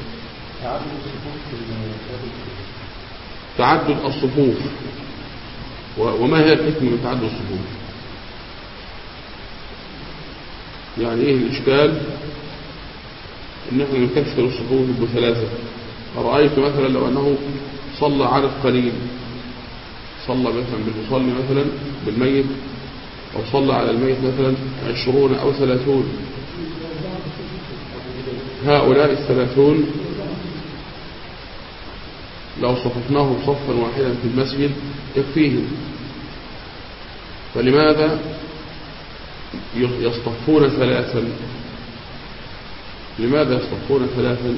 تعدد الصفوف. وما هي الحكمة من تعدد الصفوف؟ يعني ايه الإشكال ان احنا نكثر الصفوف بثلاثة؟ أرأيت مثلا لو أنه صلى عدد قليل، صلى مثلا بالمصلي مثلا بالميت، أو صلى على الميت مثلا عشرون أو ثلاثون، هؤلاء الثلاثون لو صففناهم صفا واحدا في المسجد يكفيهم. فلماذا يصطفون ثلاثا؟ لماذا يصطفون ثلاثا؟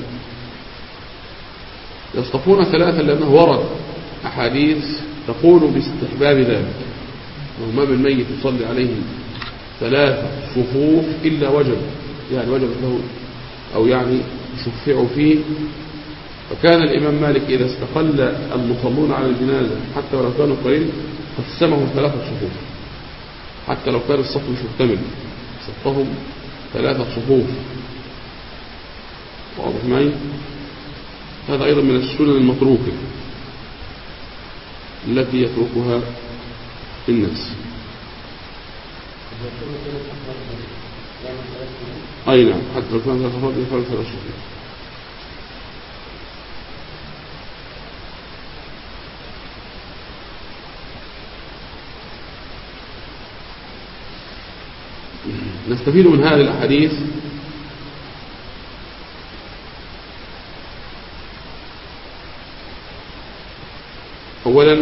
يصطفون ثلاثا لأنه ورد أحاديث تقول باستحباب ذلك، وما من ميت يصلي عليه ثلاث صفوف إلا وجب، يعني وجب له أو يعني شفع فيه. فكان الإمام مالك إذا استقل المصلون على الجنازة حتى ولو كانوا قليل قسمهم ثلاثة صفوف، حتى لو كان الصف مش مكتمل صفهم ثلاثة صفوف. واضح معي؟ هذا أيضا من السنن المتروكة التي يتركها الناس. أي نعم، حتى لو كان ثلاثة صفوف يفعل ثلاثة صفوف. نستفيد من هذه الأحاديث أولا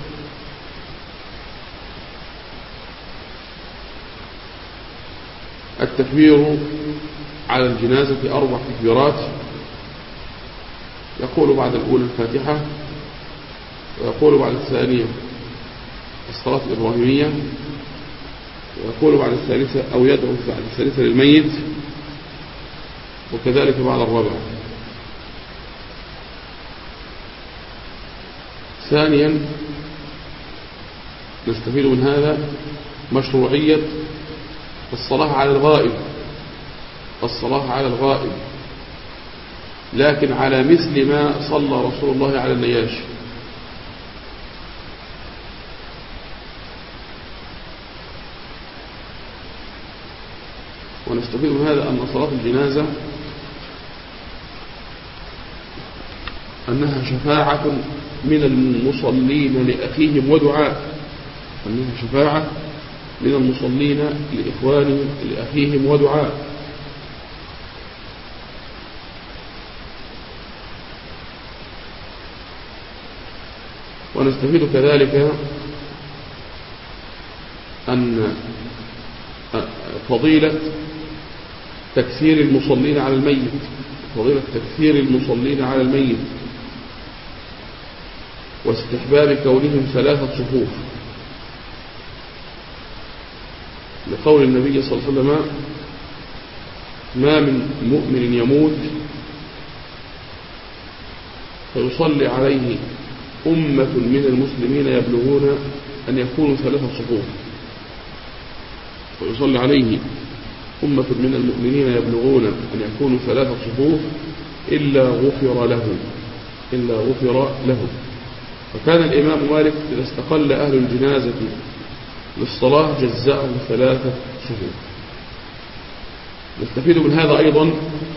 التكبير على الجنازة أربع تكبيرات، يقول بعد الأولى الفاتحة، ويقول بعد الثانية الصلاة الإبراهيمية، ويقول بعد الثالثة أو يدعو بعد الثالثة للميت، وكذلك بعد الرابعة. ثانيا نستفيد من هذا مشروعية الصلاة على الغائب، الصلاة على الغائب لكن على مثل ما صلى رسول الله على النياشي. ونستفيد من هذا أن صلاة الجنازة أنها شفاعة من المصلين لأخيهم ودعاء، أنها شفاعة من المصلين لإخوانهم لأخيهم ودعاء. ونستفيد كذلك أن فضيلة تكثير المصلين على الميت، فضيلة تكثير المصلين على الميت واستحباب كونهم ثلاثة صفوف، لقول النبي صلى الله عليه وسلم: ما من مؤمن يموت فيصلي عليه أمة من المسلمين يبلغون أن يكونوا ثلاثة صفوف، ويصلي عليه أمة من المؤمنين يبلغون أن يكونوا ثلاثة صفوف إلا غفر له، إلا غفر له. فكان الإمام مالك إذا استقل أهل الجنازة للصلاة جزاءه ثلاثة صفوف. نستفيد من هذا أيضا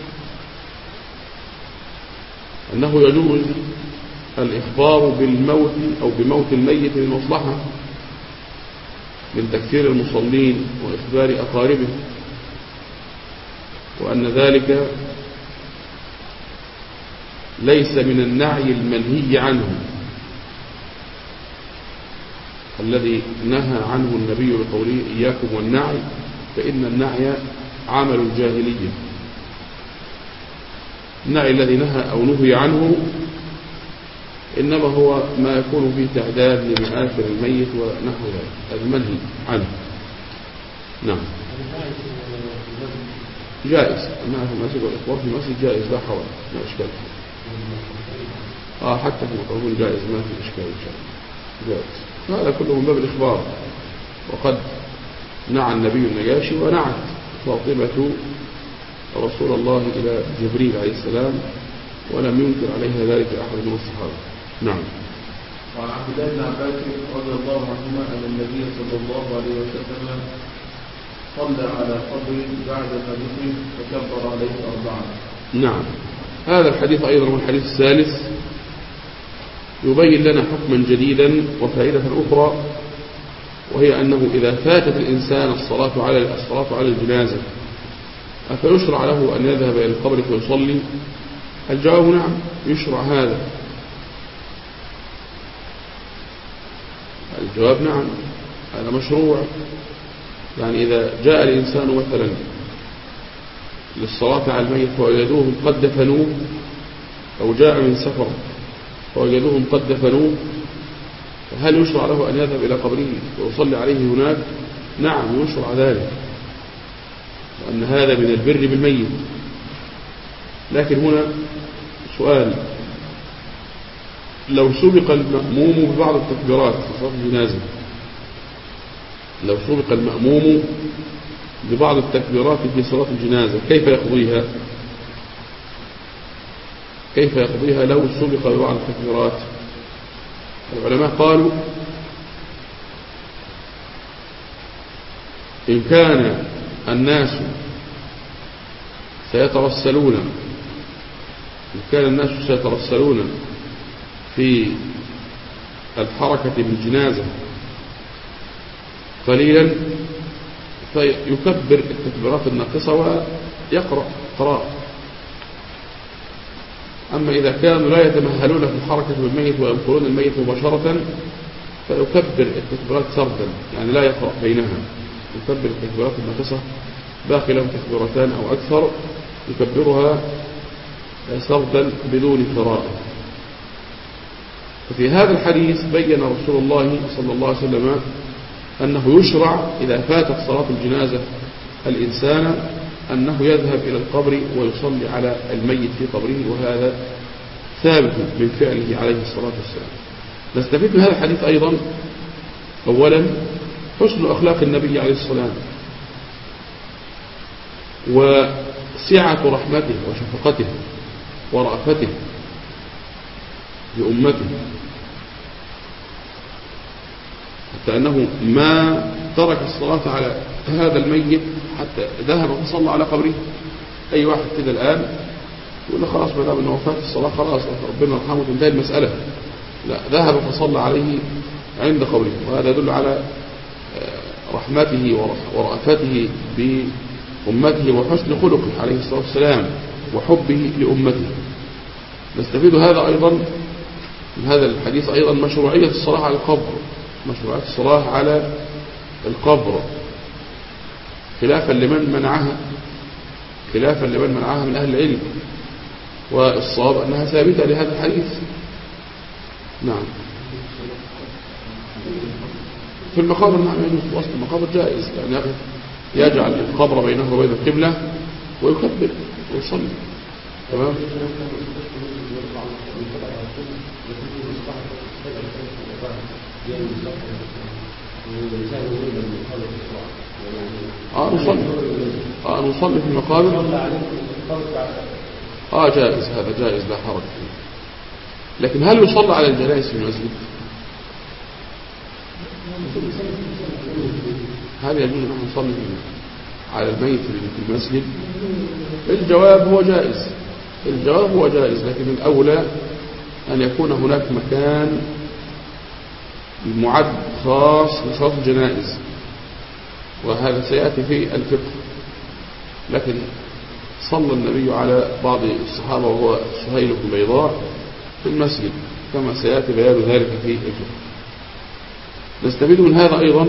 أنه يجوز الإخبار بالموت أو بموت الميت للمصلحة من تكثير المصلين وإخبار أقاربه، وأن ذلك ليس من النعي المنهي عنه الذي نهى عنه النبي بقوله: إياكم والنعي فإن النعي عمل الجاهلية. النعي الذي نهى أو نهي عنه إنما هو ما يكون فيه تعداد لمآثر الميت ونحو ذلك، المنهي عنه. نعم جائز، النهي في المسجد والإخبار في المسجد جائز لا حرج، لا إشكال. آه حتى في القرون جائز، ما في إشكال إن شاء الله، جائز. هذا كله من باب الإخبار. وقد نعى النبي النجاشي ونعت فاطمة رسول الله إلى جبريل عليه السلام، ولم ينكر عليها ذلك أحد من الصحابة. نعم. وعن عبد الله بن عباس رضي الله عنهما أن النبي صلى الله عليه وسلم صلى على قبر بعد ما دفن فكبر عليه أربعا. نعم. هذا الحديث أيضا هو الحديث الثالث، يبين لنا حكما جديدا وفائدة أخرى، وهي أنه إذا فاتت الإنسان الصلاة على الصلاة على الجنازة أفيشرع له أن يذهب إلى القبر فيصلي؟ الجواب نعم، يشرع هذا. الجواب نعم، هذا مشروع. يعني إذا جاء الإنسان مثلا للصلاة على الميت فوجدوهم قد دفنوه، أو جاء من سفر فوجدوهم قد دفنوه، هل يشرع له أن يذهب إلى قبره ويصلي عليه هناك؟ نعم يشرع ذلك، وأن هذا من البر بالميت. لكن هنا سؤال، لو سبق المأموم ببعض التكبيرات في صلاة الجنازة، لو سبق المأموم ببعض التكبيرات في صلاة الجنازة كيف يقضيها؟ كيف يقضيها لو سبق ببعض التكبيرات؟ العلماء قالوا إن كان الناس سيترسلون إن كان الناس سيترسلون في الحركة بالجنازة قليلا فيكبر التكبيرات الناقصة ويقرأ قراءة. أما إذا كانوا لا يتمهلون في الحركة بالميت وينقلون الميت مباشرة فيكبر التكبيرات سردا، يعني لا يقرأ بينها، يكبر التكبيرات الناقصة، باقي له تكبيرتان أو أكثر يكبرها سردا بدون قراءة. ففي هذا الحديث بين رسول الله صلى الله عليه وسلم أنه يشرع إذا فاتت صلاة الجنازة الإنسان أنه يذهب إلى القبر ويصلي على الميت في قبره، وهذا ثابت من فعله عليه الصلاة والسلام. نستفيد من هذا الحديث أيضا أولا حسن أخلاق النبي عليه الصلاة والسلام وسعة رحمته وشفقته ورأفته بأمته، حتى أنه ما ترك الصلاة على هذا الميت حتى ذهب وصلى على قبره. أي واحد كده الآن يقول له خلاص ما دام أنه فات الصلاة خلاص ربنا يرحمه تنتهي المسألة، لا، ذهب فصلى عليه عند قبره، وهذا يدل على رحمته ورأفته بأمته وحسن خلقه عليه الصلاة والسلام وحبه لأمته. نستفيد هذا أيضا من هذا الحديث أيضا مشروعية الصلاة على القبر، مشروعية الصلاة على القبر خلافا لمن منعها خلافا لمن منعها من أهل العلم، والصواب أنها ثابتة لهذا الحديث. نعم. في المقابر نعم يجوز، في وسط المقابر جائز، يعني يجعل القبر بينه وبين القبلة ويكبر ويصلي. تمام. اه نصلي اه نصلي في المقابر اه جائز، هذا جائز لا حرج فيه. لكن هل يصلى على الجنائز في المسجد؟ هل يجوز ان نصلي على الميت في المسجد؟ الجواب هو جائز، الجواب هو جائز، لكن الأولى أن يكون هناك مكان معد خاص لصلاة الجنائز، وهذا سيأتي في الفقه. لكن صلى النبي على بعض الصحابة وهو سهيل بن بيضاء في المسجد كما سيأتي بيان ذلك في الفقه. نستفيد من هذا أيضا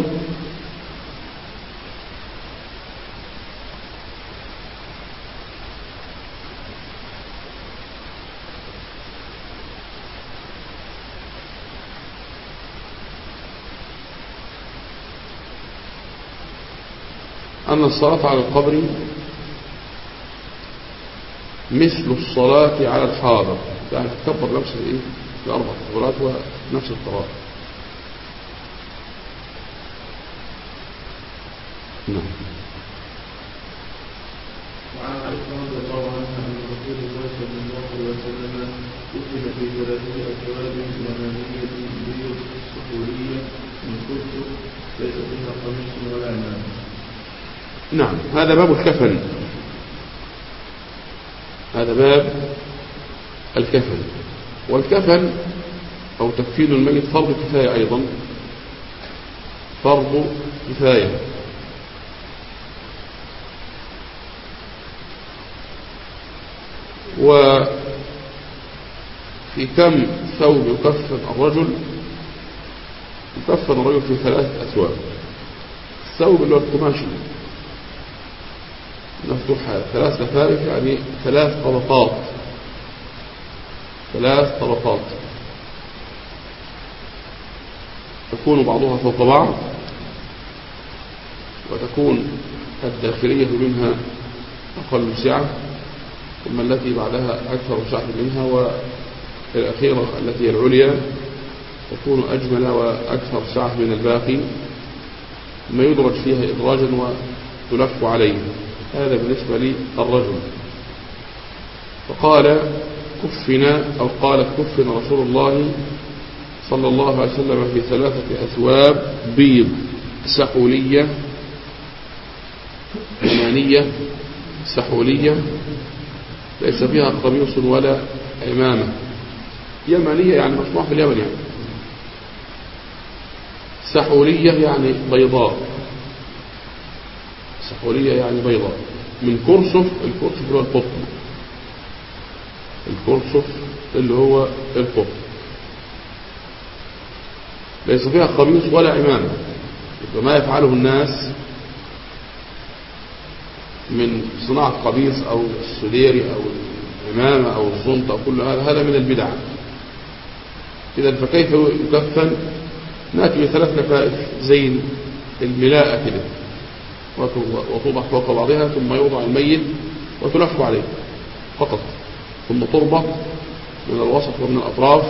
أن الصلاة على القبر مثل الصلاة على الحاضر، يعني تكبر نفس الإيه الأربع تكبيرات ونفس القراءة. نعم. وعن عائشة رضي الله عنها أن رسول الله صلى الله عليه وسلم كتب في ثلاثة أثواب يمانية بيض سحورية من كتب ليس فيها قميص ولا عمامة. نعم، هذا باب الكفن. هذا باب الكفن. والكفن أو تكفين الميت فرض كفاية أيضا، فرض كفاية. وفي كم ثوب يكفن الرجل؟ يكفن الرجل في ثلاثة أثواب. الثوب اللي هو القماشي مفتوح ثلاث لفائف، يعني ثلاث طبقات، ثلاث طبقات تكون بعضها فوق بعض، وتكون الداخلية منها أقل سعة، ثم التي بعدها أكثر سعة منها، والأخيرة التي هي العليا تكون أجمل وأكثر سعة من الباقي، ثم يدرج فيها إدراجا وتلف عليه. هذا بالنسبة للرجل. فقال كفنا أو قالت كفنا رسول الله صلى الله عليه وسلم في ثلاثة أثواب بيض سحولية يمانية سحولية ليس فيها قميص ولا عمامة. يمانية يعني مصنوع في اليمن، يعني سحولية يعني بيضاء، سحولية يعني بيضاء، من كرسف. الكرسف اللي هو القطن، الكرسف اللي هو القطن، ليس فيها قميص ولا عمامة. ما يفعله الناس من صناعة قميص أو السديري أو العمامة أو الزنطة، كل هذا هذا من البدع. إذا فكيف يكفن؟ نأتي بثلاث لفائف زي الملاءة كده، وتوضع فوق بعضها، ثم يوضع الميت وتلف عليه فقط، ثم تربط من الوسط ومن الأطراف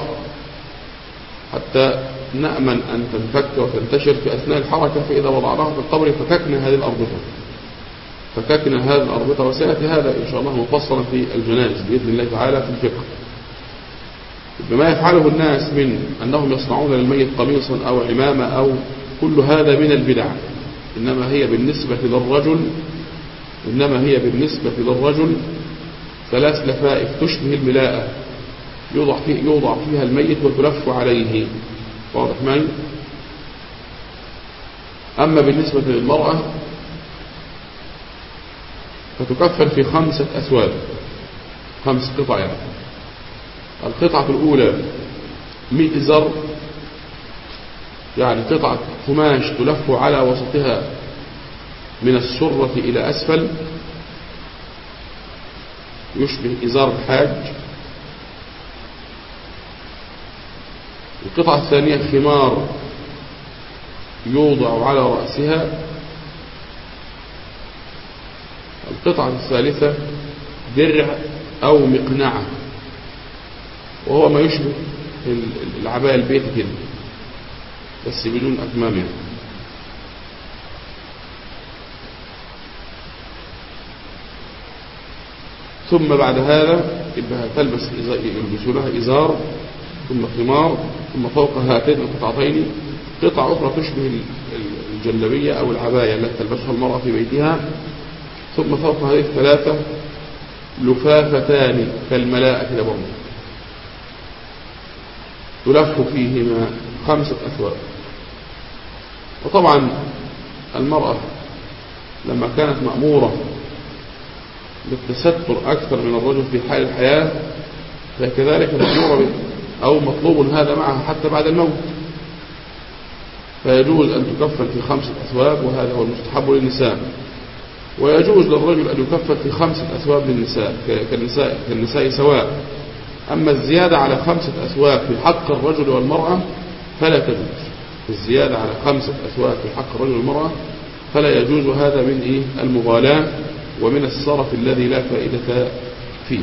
حتى نأمن أن تنفك وتنتشر في أثناء الحركة. فإذا وضعناها في القبر فككنا هذه الأربطة، فككنا هذه الأربطة. وسيأتي هذا إن شاء الله مفصلا في الجنائز بإذن الله تعالى في الفقه. بما يفعله الناس من أنهم يصنعون للميت قميصا أو عمامة أو كل هذا من البدع. إنما هي بالنسبة للرجل إنما هي بالنسبة للرجل ثلاث لفائف تشبه الملاءة، يوضع, فيه يوضع فيها الميت وتلف عليه. واضح معي؟ أما بالنسبة للمرأة فتكفن في خمسة أثواب، خمس قطع. يعني القطعة الأولى مئزر، يعني قطعة قماش تلف على وسطها من السرة إلى أسفل، يشبه إزار الحاج. القطعة الثانية خمار يوضع على رأسها. القطعة الثالثة درع أو مقنعة، وهو ما يشبه العباية البيت كده بس بدون أكمام يعني. ثم بعد هذا تلبس يلبسوا لها إزار، ثم خمار، ثم فوق هاتين القطعتين قطعة أخرى تشبه الجلبية أو العباية التي تلبسها المرأة في بيتها. ثم فوق هذه الثلاثة لفافتان كالملاءة كده برضه تلف فيهما خمسة أثواب. وطبعا المرأة لما كانت مأمورة بالتستر أكثر من الرجل في حال الحياة، فكذلك مأمورة أو مطلوب هذا معها حتى بعد الموت، فيجوز أن تكفن في خمسة أثواب، وهذا هو المستحب للنساء. ويجوز للرجل أن يكفن في خمسة أثواب للنساء كالنساء, كالنساء سواء. أما الزيادة على خمسة أثواب في حق الرجل والمرأة فلا تجوز. الزيادة على خمسة أثواب في حق الرجل والمرأة فلا يجوز هذا من إيه المغالاة ومن الصرف الذي لا فائدة فيه.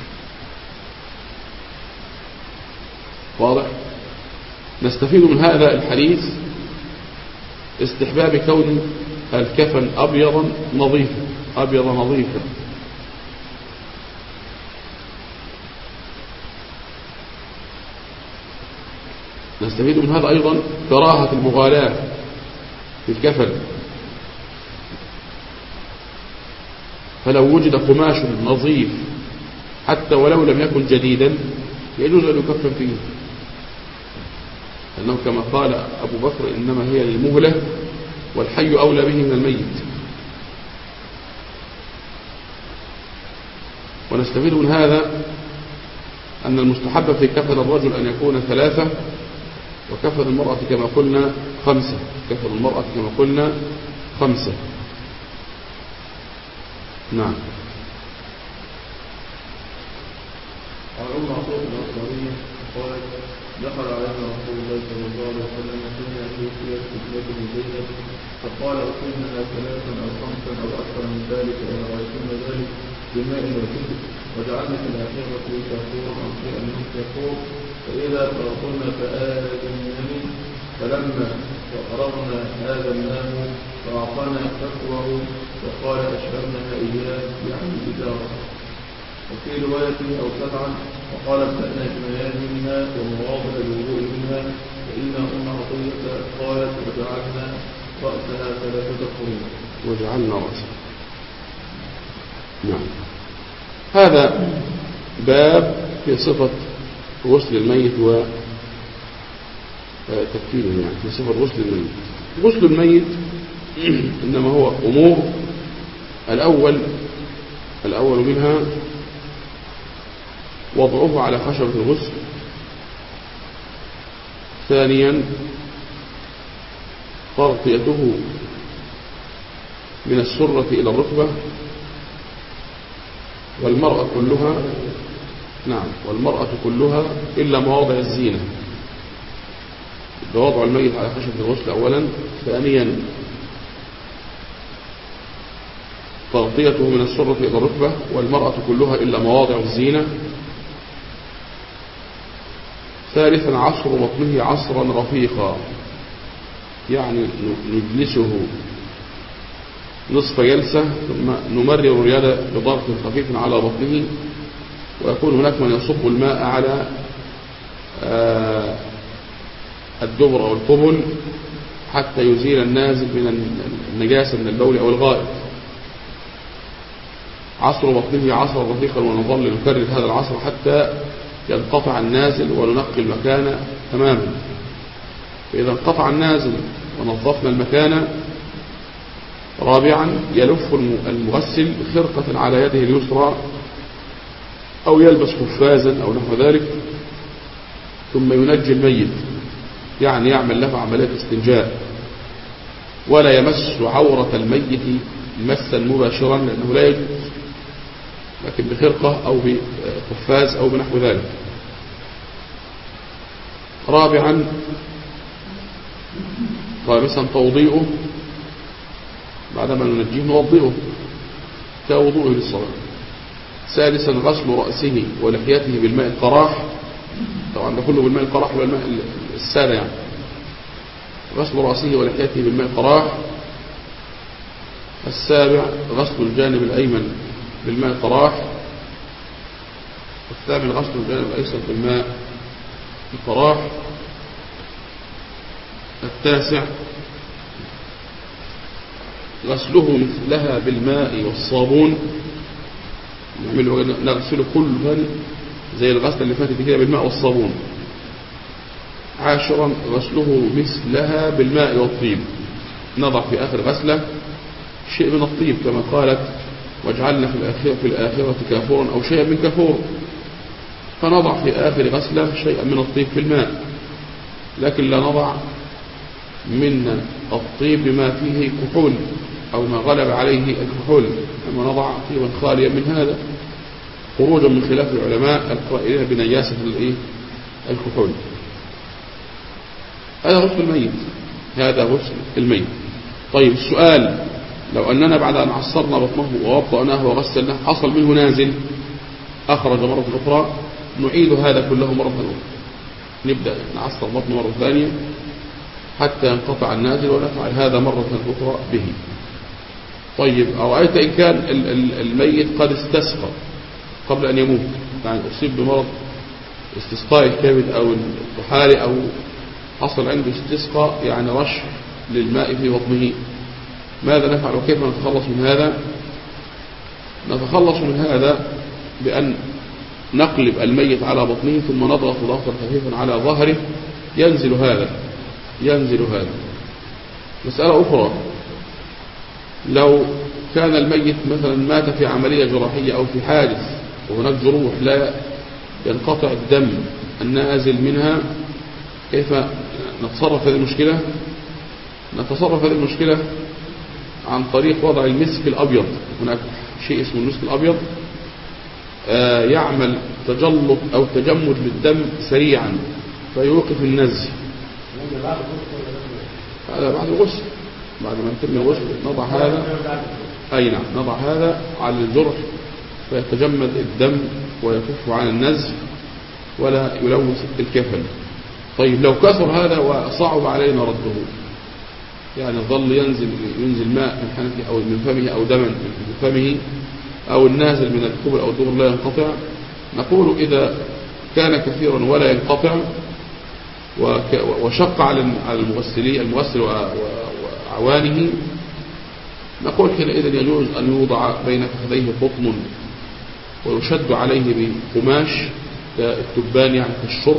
واضح؟ نستفيد من هذا الحديث استحباب كون الكفن أبيضا نظيفا أبيض نظيفا. نستفيد من هذا أيضا كراهة المغالاة في الكفن، فلو وجد قماش نظيف حتى ولو لم يكن جديدا يجوز أن يكفن فيه، لأنه كما قال أبو بكر إنما هي للمهلة والحي أولى به من الميت. ونستفيد من هذا أن المستحب في كفن الرجل أن يكون ثلاثة، وكفن المرأة كما قلنا خمسة كفن المرأة كما قلنا خمسة. نعم. عن أم عطاء الأنصارية قالت دخل علينا رسول الله صلى الله عليه وسلم كنا توفيت ابنة زينب فقال اغسلنها ثلاثا أو خمسا أو أكثر من ذلك إن رأيتن ذلك بماء وكبر وجعلنا في الآخرة كافورا أو شيئا من كافور فإذا فرغنا فآذنني فلما فرغنا آذناه فأعطانا كفوه وقال أشربنها إياه يعني إدارة. وفي روايته أو سبعا وقال ابتأنا بميامنها ومواضع الوضوء منها فإن أم عطية قالت وجعلنا رأسها ثلاثة قرون وجعلنا رأسها. نعم. هذا باب في صفة غسل الميت وتكفينه، يعني في صفة غسل الميت. غسل الميت إنما هو أمور. الأول الأول منها وضعه على خشبة الغسل. ثانيا تغطيته من السرة إلى الركبة، والمرأة كلها نعم والمرأة كلها إلا مواضع الزينة. وضع الميت على خشبة الغسل أولا. ثانيا تغطيته من السرة إلى الركبة، والمرأة كلها إلا مواضع الزينة. ثالثا عصر بطنه عصرا رفيقا، يعني نجلسه نصف جلسة ثم نمرر اليد بضغط خفيف على بطنه، ويكون هناك من يصب الماء على الدبر أو القبل حتى يزيل النازل من النجاسة من البول أو الغائط. عصر بطنه عصرا رفيقا، ونظل نكرر هذا العصر حتى ينقطع النازل وننقي المكان تماما. فإذا انقطع النازل ونظفنا المكان، رابعا يلف المغسل خرقة على يده اليسرى أو يلبس قفازا أو نحو ذلك، ثم ينجي الميت، يعني يعمل له عملية استنجاء، ولا يمس عورة الميت مسا مباشرا لأنه لا يجوز، لكن بخرقة أو بقفاز أو بنحو ذلك. رابعا خامسا توضيئه، بعدما ننجيه نوضئه كوضوءه للصلاة. سادسا غسل رأسه ولحيته بالماء القراح، طبعا ده كله بالماء القراح والماء السادة يعني. غسل رأسه ولحيته بالماء القراح. السابع غسل الجانب الأيمن بالماء القراح. الثامن غسل الجانب الأيسر بالماء القراح. التاسع غسله مثلها بالماء والصابون، نغسله كلها زي الغسل اللي فاتت كده بالماء والصابون. عاشرا غسله مثلها بالماء والطيب، نضع في آخر غسلة شيء من الطيب كما قالت واجعلنا في الآخرة, في الآخرة كافورا أو شيئا من كافور، فنضع في آخر غسلة شيئا من الطيب في الماء، لكن لا نضع من الطيب بما فيه كحول أو ما غلب عليه الكحول، أما نضع طيبا خاليا من هذا، خروجا من خلاف العلماء القائلين بنجاسة الكحول. هذا غسل الميت هذا غسل الميت. طيب السؤال، لو أننا بعد أن عصرنا بطنه ووضعناه وغسلناه حصل منه نازل أخرج مرة أخرى، نعيد هذا كله مرة أخرى، نبدأ نعصر بطنه مرة ثانية حتى ينقطع النازل، ونفعل هذا مرة أخرى به. طيب أرأيت إن كان الميت قد استسقى قبل أن يموت، يعني أصيب بمرض استسقاء الكبد أو الطحالي أو حصل عنده استسقاء يعني رش للماء في بطنه، ماذا نفعل وكيف نتخلص من هذا؟ نتخلص من هذا بأن نقلب الميت على بطنه ثم نضغط ضغطا خفيفا على ظهره ينزل هذا ينزل هذا. مسألة أخرى، لو كان الميت مثلا مات في عملية جراحية أو في حادث وهناك جروح لا ينقطع الدم النازل منها، كيف نتصرف في هذه المشكلة؟ نتصرف في هذه المشكلة عن طريق وضع المسك الأبيض. هناك شيء اسمه المسك الأبيض آه يعمل تجلط أو تجمد للدم سريعا فيوقف النزف. هذا بعد الغسل، بعد ما يتم الغسل نضع هذا، أي نعم نضع هذا على الجرح فيتجمد الدم ويكف عن النزف ولا يلوث الكفن. طيب لو كثر هذا وصعب علينا رده، يعني ظل ينزل ينزل ماء من حنفه أو من فمه أو دما من فمه أو النازل من الكبر أو الدبر لا ينقطع، نقول إذا كان كثيرا ولا ينقطع وشق على المغسلين المغسل وأعوانه، نقول حينئذ يجوز أن يوضع بين فخذيه قطن ويشد عليه بقماش كالتبان يعني كالشرط،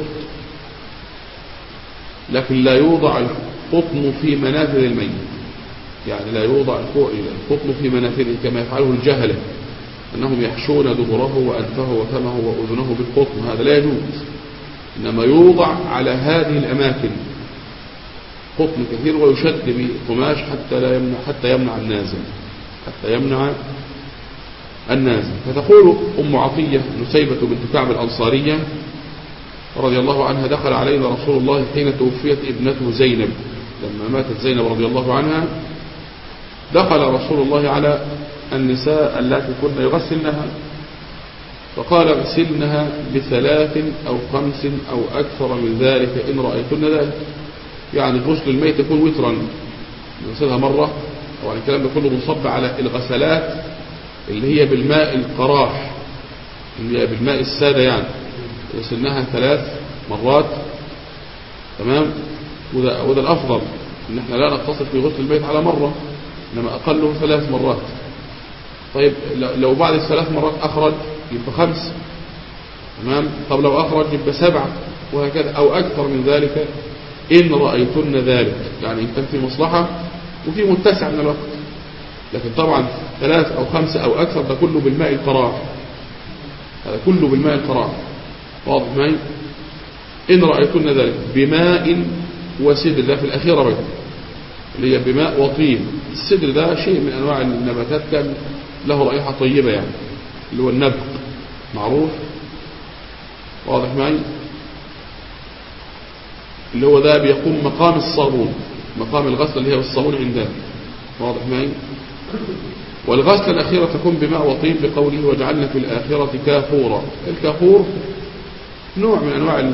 لكن لا يوضع القطن في منافذ الميت، يعني لا يوضع القطن في منافذه كما يفعله الجهلة أنهم يحشون دبره وأنفه وفمه وأذنه بالقطن، هذا لا يجوز، إنما يوضع على هذه الأماكن قطن كثير ويشد بقماش حتى لا يمنع حتى يمنع النازل حتى يمنع النازل. فتقول أم عطية نسيبة بنت كعب الأنصارية رضي الله عنها: دخل علينا رسول الله حين توفيت ابنته زينب، لما ماتت زينب رضي الله عنها دخل رسول الله على النساء التي كن يغسلنها فقال: اغسلنها بثلاث أو خمس أو أكثر من ذلك إن رأيتن ذلك، يعني غسل الميت يكون وترا، نغسلها مرة، أو يعني الكلام ده كله منصب على الغسلات اللي هي بالماء القراح اللي هي بالماء السادة، يعني غسلناها ثلاث مرات، تمام، وده, وده الأفضل، إن احنا لا نقتصر في غسل الميت على مرة، إنما أقله ثلاث مرات. طيب لو بعد الثلاث مرات أخرج يبقى خمس، تمام، طب لو أخرج يبقى سبعة، وهكذا، أو أكثر من ذلك إن رأيتن ذلك، يعني إن كان في مصلحة وفي متسع من الوقت، لكن طبعا ثلاث أو خمسة أو أكثر ده كله بالماء القراح، هذا كله بالماء القراح، واضح معي؟ إن رأيتن ذلك بماء وسدر، ده في الأخيرة بقى اللي هي بماء وطين. السدر ده شيء من أنواع النباتات كان له رائحة طيبة، يعني اللي هو النبق معروف، واضح معي؟ اللي هو ده بيقوم مقام الصابون، مقام الغسل اللي هي الصابون عندنا، واضح معي؟ والغسل الأخيرة تكون بماء وطين بقوله: وجعلنا في الآخرة كافورا. الكافور نوع من أنواع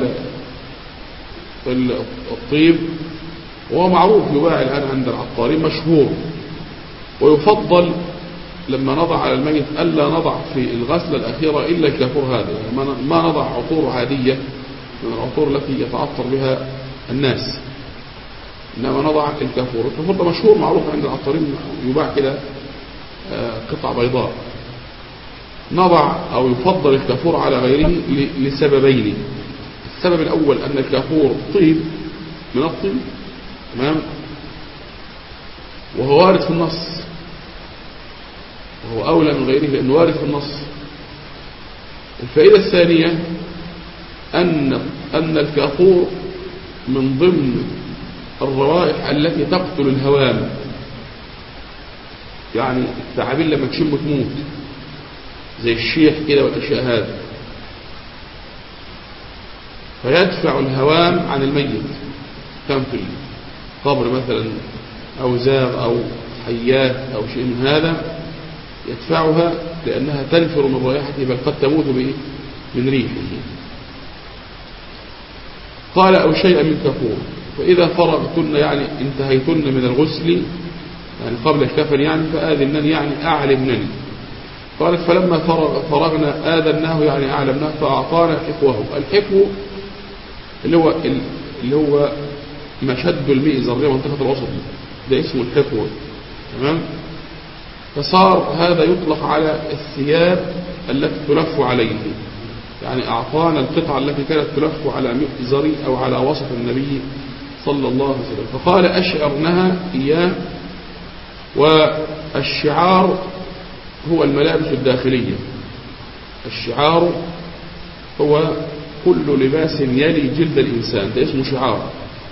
الطيب، وهو معروف يباع الآن عند العطارين، مشهور، ويفضل لما نضع على الميت ألا نضع في الغسلة الأخيرة إلا الكافور هذا، يعني ما نضع عطور عادية من العطور التي يتعطر بها الناس، إنما نضع الكافور. الكافور مشهور معروف عند العطارين، يباع كده قطع بيضاء. نضع أو يفضل الكافور على غيره لسببين: السبب الأول أن الكافور طيب من الطيب، تمام، وهو وارد في النص، وهو أولى من غيره لأنه وارد في النص. الفائدة الثانية أن أن الكافور من ضمن الروائح التي تقتل الهوام، يعني الثعابين لما تشم تموت زي الشيح كده والأشياء هذه، فيدفع الهوام عن الميت، كان في القبر مثلا أو زاغ أو حيات أو شيء من هذا يدفعها لأنها تنفر من رائحته، بل قد تموت به من ريحه. قال أو شيئا من كفور. فإذا فرغتن يعني انتهيتن من الغسل يعني قبل الكفن يعني فآذنني يعني أعلمنني. قالت فلما فرغ فرغنا آذناه يعني أعلمناه فأعطانا حفوه. الحفو اللي هو اللي هو مشد المئزر اللي هو منطقة الوسط ده اسمه الحفو. تمام. فصار هذا يطلق على الثياب التي تلف عليه، يعني أعطانا القطعة التي كانت تلف على مئزر أو على وسط النبي صلى الله عليه وسلم. فقال أشعرنها إياه. والشعار هو الملابس الداخلية. الشعار هو كل لباس يلي جلد الإنسان، ده اسمه شعار.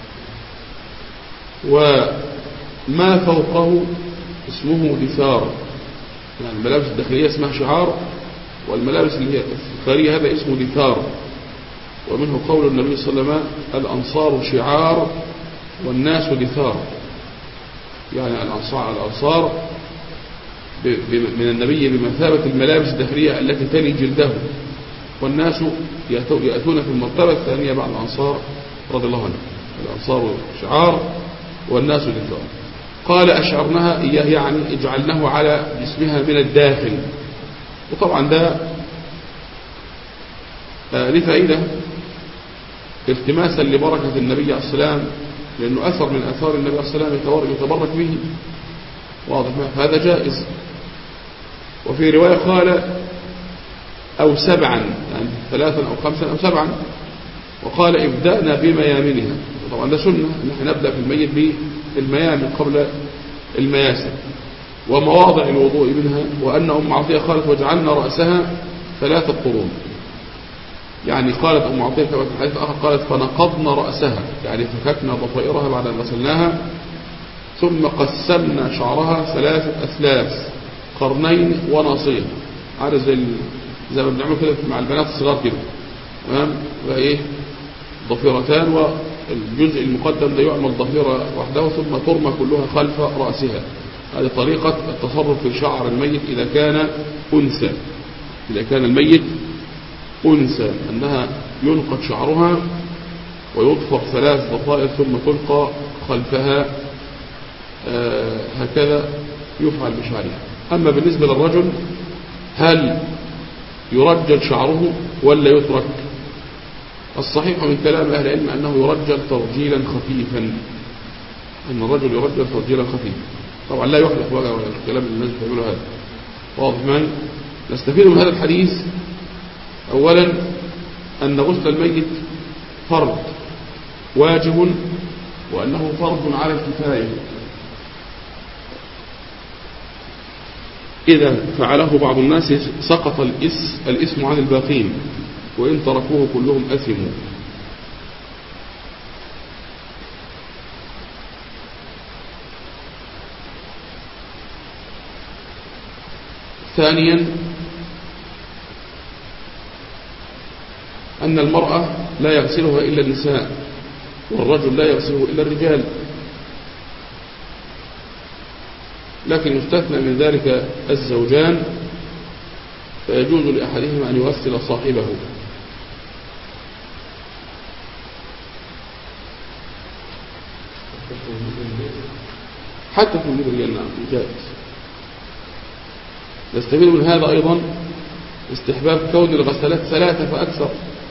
وما فوقه اسمه دثار، يعني الملابس الداخلية اسمها شعار، والملابس اللي هي الخارجية هذا اسمه دثار. ومنه قول النبي صلى الله عليه وسلم الأنصار شعار والناس دثار، يعني الأنصار, الأنصار من النبي بمثابة الملابس الداخلية التي تلي جلده، والناس يأتون في المرتبة الثانية بعد الأنصار رضي الله عنه. الأنصار شعار والناس دثار. قال أشعرنها إياه يعني اجعلناه على جسمها من الداخل. وطبعا ده لفائدة التماسا لبركة النبي عليه السلام، لأنه أثر من أثار النبي عليه السلام يتبرك به، واضح. هذا جائز. وفي رواية قال أو سبعا، يعني ثلاثا أو خمسا أو سبعا. وقال ابدأنا بميامنها. طبعا ده سنة نحن نبدأ في الميت بالميامن قبل المياسر. ومواضع الوضوء منها. وأن أم عطية قالت وجعلنا رأسها ثلاثة قرون، يعني قالت أم عطية في الحديث الآخر قالت فنقضنا رأسها، يعني فككنا ضفائرها بعد أن غسلناها، ثم قسمنا شعرها ثلاثة أثلاث، قرنين وناصية، عارف زي زي ما بنعمله كده مع البنات الصغار كده. تمام. وإيه ضفيرتان، والجزء المقدم ده يعمل ضفيرة وحده ثم ترمى كلها خلف رأسها. هذه طريقة التصرف في شعر الميت إذا كان أنثى. إذا كان الميت أنثى أنها ينقض شعرها ويضفر ثلاث ضفائر ثم تلقى خلفها. آه هكذا يفعل بشعرها. أما بالنسبة للرجل هل يرجل شعره ولا يترك؟ الصحيح من كلام أهل العلم أنه يرجل ترجيلا خفيفا، أن الرجل يرجل ترجيلا خفيفا. طبعا لا يحلق وجهه ولا الكلام اللي الناس بيعملوا هذا، واضح. من نستفيد من هذا الحديث أولا أن غسل الميت فرض واجب، وأنه فرض على الكفاية. إذا فعله بعض الناس سقط الإثم عن الباقين، وإن تركوه كلهم أثموا. ثانيا أن المرأة لا يغسلها إلا النساء، والرجل لا يغسله إلا الرجال، لكن يستثنى من ذلك الزوجان، فيجوز لأحدهما أن يغسل صاحبه. حتى في وجود الرجال، نعم جائز. نستفيد من هذا أيضا استحباب كون الغسلات ثلاثة فأكثر،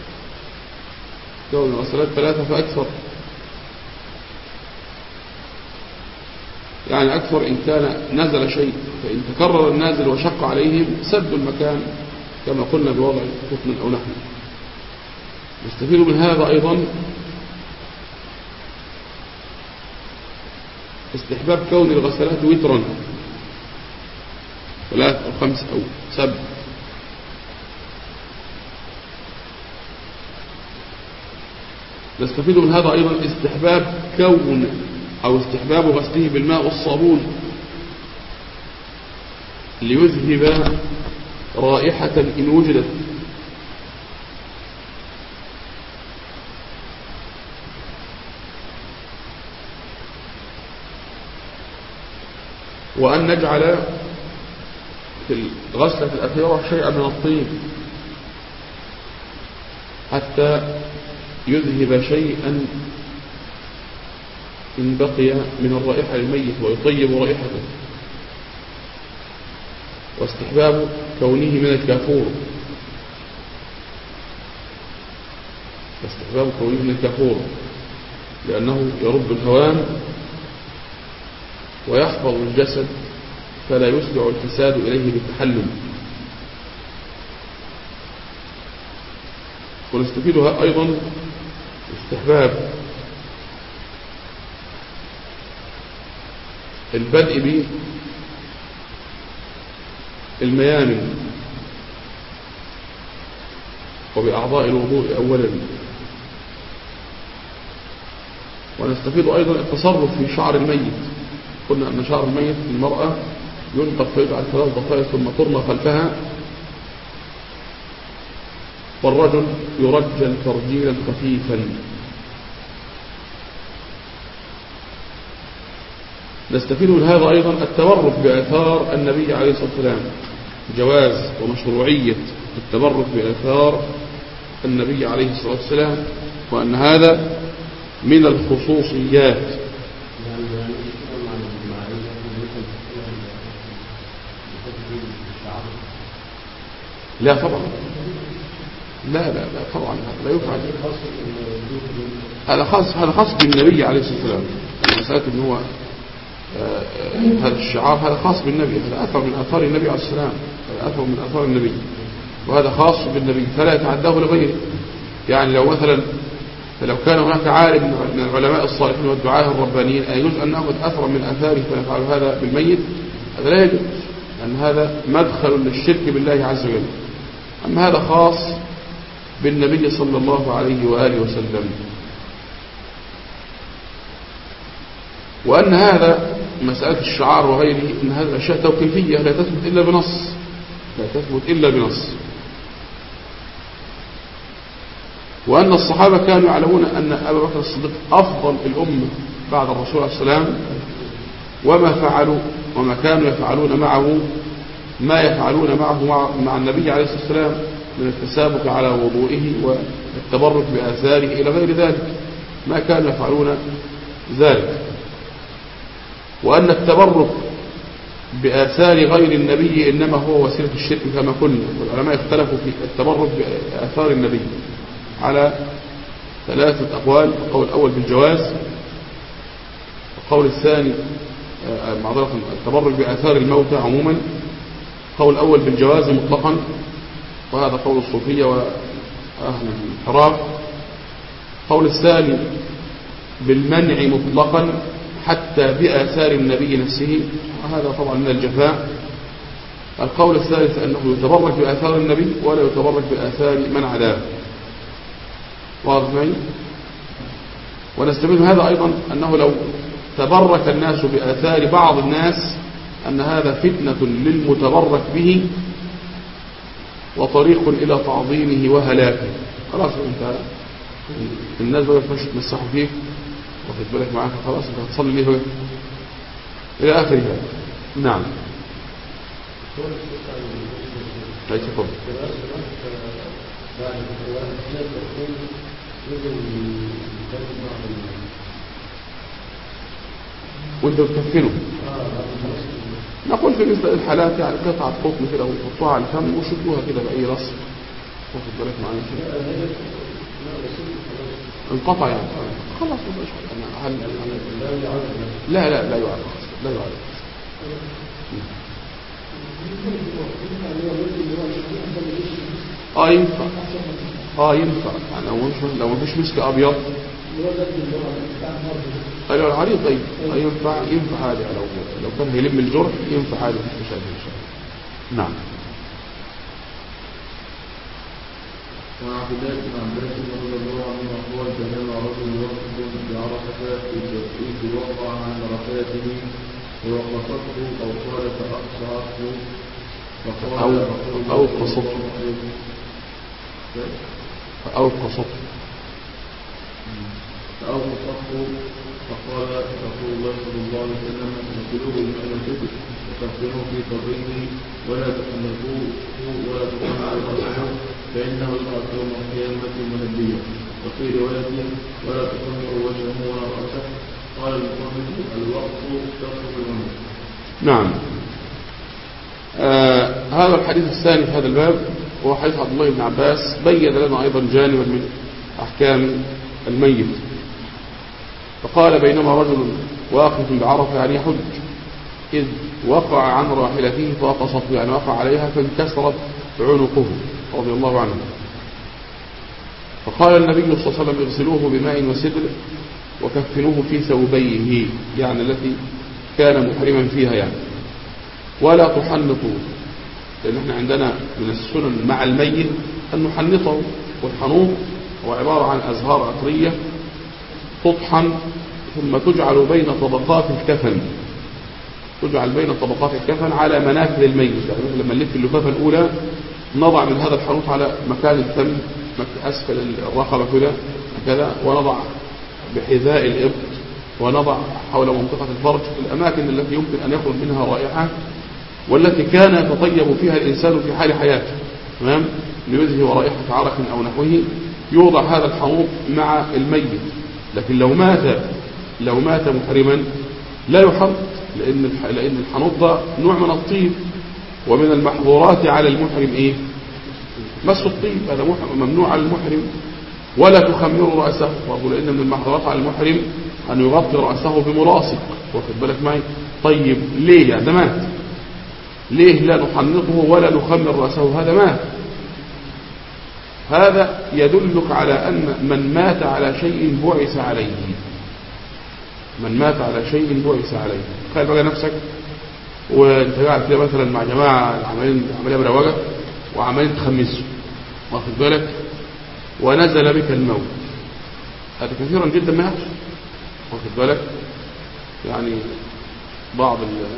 كون الغسلات ثلاثة فأكثر، يعني أكثر إن كان نزل شيء، فإن تكرر النازل وشق عليهم سد المكان كما قلنا بوضع قطن أو لحم. نستفيد من هذا أيضا استحباب كون الغسلات وترا، ثلاث أو خمس أو سبع. نستفيد من هذا أيضا استحباب كون أو استحباب غسله بالماء والصابون ليذهب رائحة إن وجدت. وأن نجعل في الغسلة الأخيرة شيئا من الطيب حتى يذهب شيئا إن بقي من الرائحة للميت ويطيب رائحته. واستحباب كونه من الكافور، واستحباب كونه من الكافور لأنه يرد الهوام ويحفظ الجسد فلا يسرع الفساد إليه بالتحلل. ونستفيدها أيضا استحباب البدء بالميامن وبأعضاء الوضوء أولا. ونستفيد أيضا التصرف في شعر الميت. قلنا أن شعر الميت المرأة ينقف فيجعل ثلاث ضفائر ثم ترمى خلفها، والرجل يرجل ترجيلا خفيفا. نستفيد من هذا أيضا التبرك بآثار النبي عليه الصلاة والسلام، جواز ومشروعية التبرك بآثار النبي عليه الصلاة والسلام، وأن هذا من الخصوصيات. لا طبعا، لا لا لا طبعا، لا يفعل. هذا خاص هذا خاص بالنبي عليه الصلاة والسلام. مسألة إن هو هذا الشعار هذا خاص بالنبي، هذا أثر من آثار النبي عليه الصلاة والسلام، هذا أثر من آثار النبي، وهذا خاص بالنبي فلا يتعداه لغيره. يعني لو مثلا لو كان هناك عالم من العلماء الصالحين والدعاة الربانيين يجوز أن نأخذ أثرا من آثاره فنفعل هذا بالميت، هذا لا يجوز، لأن هذا مدخل للشرك بالله عز وجل. أما هذا خاص بالنبي صلى الله عليه وآله وسلم. وأن هذا مسألة الشعار وغيره إن هذه الأشياء توقيفية لا تثبت إلا بنص، لا تثبت إلا بنص. وأن الصحابة كانوا يعلمون أن أبا بكر الصديق أفضل الأمة بعد الرسول عليه السلام، وما فعلوا وما كانوا يفعلون معه ما يفعلون معه مع, مع النبي عليه الصلاة والسلام من التسابق على وضوئه والتبرك بآثاره إلى غير ذلك، ما كانوا يفعلون ذلك. وأن التبرك بآثار غير النبي إنما هو وسيلة الشرك كما قلنا. والعلماء اختلفوا في التبرك بآثار النبي على ثلاثة أقوال. القول الأول بالجواز، القول الثاني معذرة التبرك بآثار الموتى عموما، القول الأول بالجواز مطلقا وهذا قول الصوفية وأهل الانحراف، القول الثاني بالمنع مطلقا حتى بآثار النبي نفسه وهذا طبعا من الجفاء، القول الثالث أنه يتبرك بآثار النبي ولا يتبرك بآثار من عداه. واضح معي؟ ونستفيد من هذا أيضا أنه لو تبرك الناس بآثار بعض الناس أن هذا فتنة للمتبرك به وطريق إلى تعظيمه وهلاكه. خلاص انت الناس بقى تمشي تمسحوا فيك واخد بالك معاك، خلاص انت هتصلي ليه إلى آخرها. نعم ليس فضل وانت بتكفنه. نقول في مثل الحالات يعني قطعة قطن كده وتحطوها على الفم وشدوها كده بأي رص واخد بالك معايا كده انقطع يعني خلاص مبقاش هل لا لا لا يعرف لا يعرف. اه ينفع اه ينفع يعني لو مش لو مفيش مسك ابيض ايوه العريض طيب ينفع ينفع عادي لو لو كان هيلم الجرح ينفع عادي مفيش مشاكل ان شاء الله. نعم. وعن عبد الله بن عباس رضي الله عنه قال بينما رجل واقف بعرفة في وقع عن رفاته ووقفته او قال فاقصعته فقال او او قصته او قصته فأوفوا الصف فقال رسول الله صلى الله عليه وسلم نقلوه الماء الكبر وكفنوه في قبره ولا تحنكوه ولا تحنكوا رأسه فإنه يبعث يوم القيامة مهديا. وفي رواية ولا تحنكوا وجهه ولا رأسه. قال المصنف الوقت تصف الأمر. نعم. آه هذا الحديث الثاني في هذا الباب هو حديث عبد الله بن عباس بين لنا أيضا جانبا من أحكام الميت. فقال بينما رجل واقف بعرفة يعني يحج إذ وقع عن راحلته فوقصته يعني وقع عليها فانكسرت عنقه رضي الله عنه. فقال النبي صلى الله عليه وسلم اغسلوه بماء وسدر وكفنوه في ثوبيه يعني التي كان محرما فيها يعني ولا تحنطوا لأن احنا عندنا من السنن مع الميت أن نحنطه. والحنوط هو عبارة عن أزهار عطرية تطحن ثم تجعل بين طبقات الكفن تجعل بين طبقات الكفن على مناكب الميت. يعني لما نلف اللفافة الأولى نضع من هذا الحنوط على مكان الفم أسفل الرقبة كده كذا ونضع بحذاء الإبط ونضع حول منطقة الفرج الأماكن التي يمكن أن يخرج منها رائحة والتي كان يتطيب فيها الإنسان في حال حياته تمام ليذهب رائحة عرق أو نحوه يوضع هذا الحنوط مع الميت. لكن لو مات لو مات محرما لا يحنط لأن لأن الحنوط ده نوع من الطيب ومن المحظورات على المحرم إيه مس الطيب هذا ممنوع على المحرم. ولا تخمروا رأسه برضه لأن من المحظورات على المحرم أن يغطي رأسه بملاصق واخد بالك معي. طيب ليه يعني ده مات ليه لا نحنطه ولا نخمر رأسه هذا مات. هذا يدلك على أن من مات على شيء بعث عليه من مات على شيء بعث عليه. تخيل بقى نفسك وانت قاعد كده مثلا مع جماعة عمالين عملية مروجة وعمالين تخمسوا واخد بالك ونزل بك الموت. هذا كثيرا جدا ما يحصل واخد بالك. يعني بعض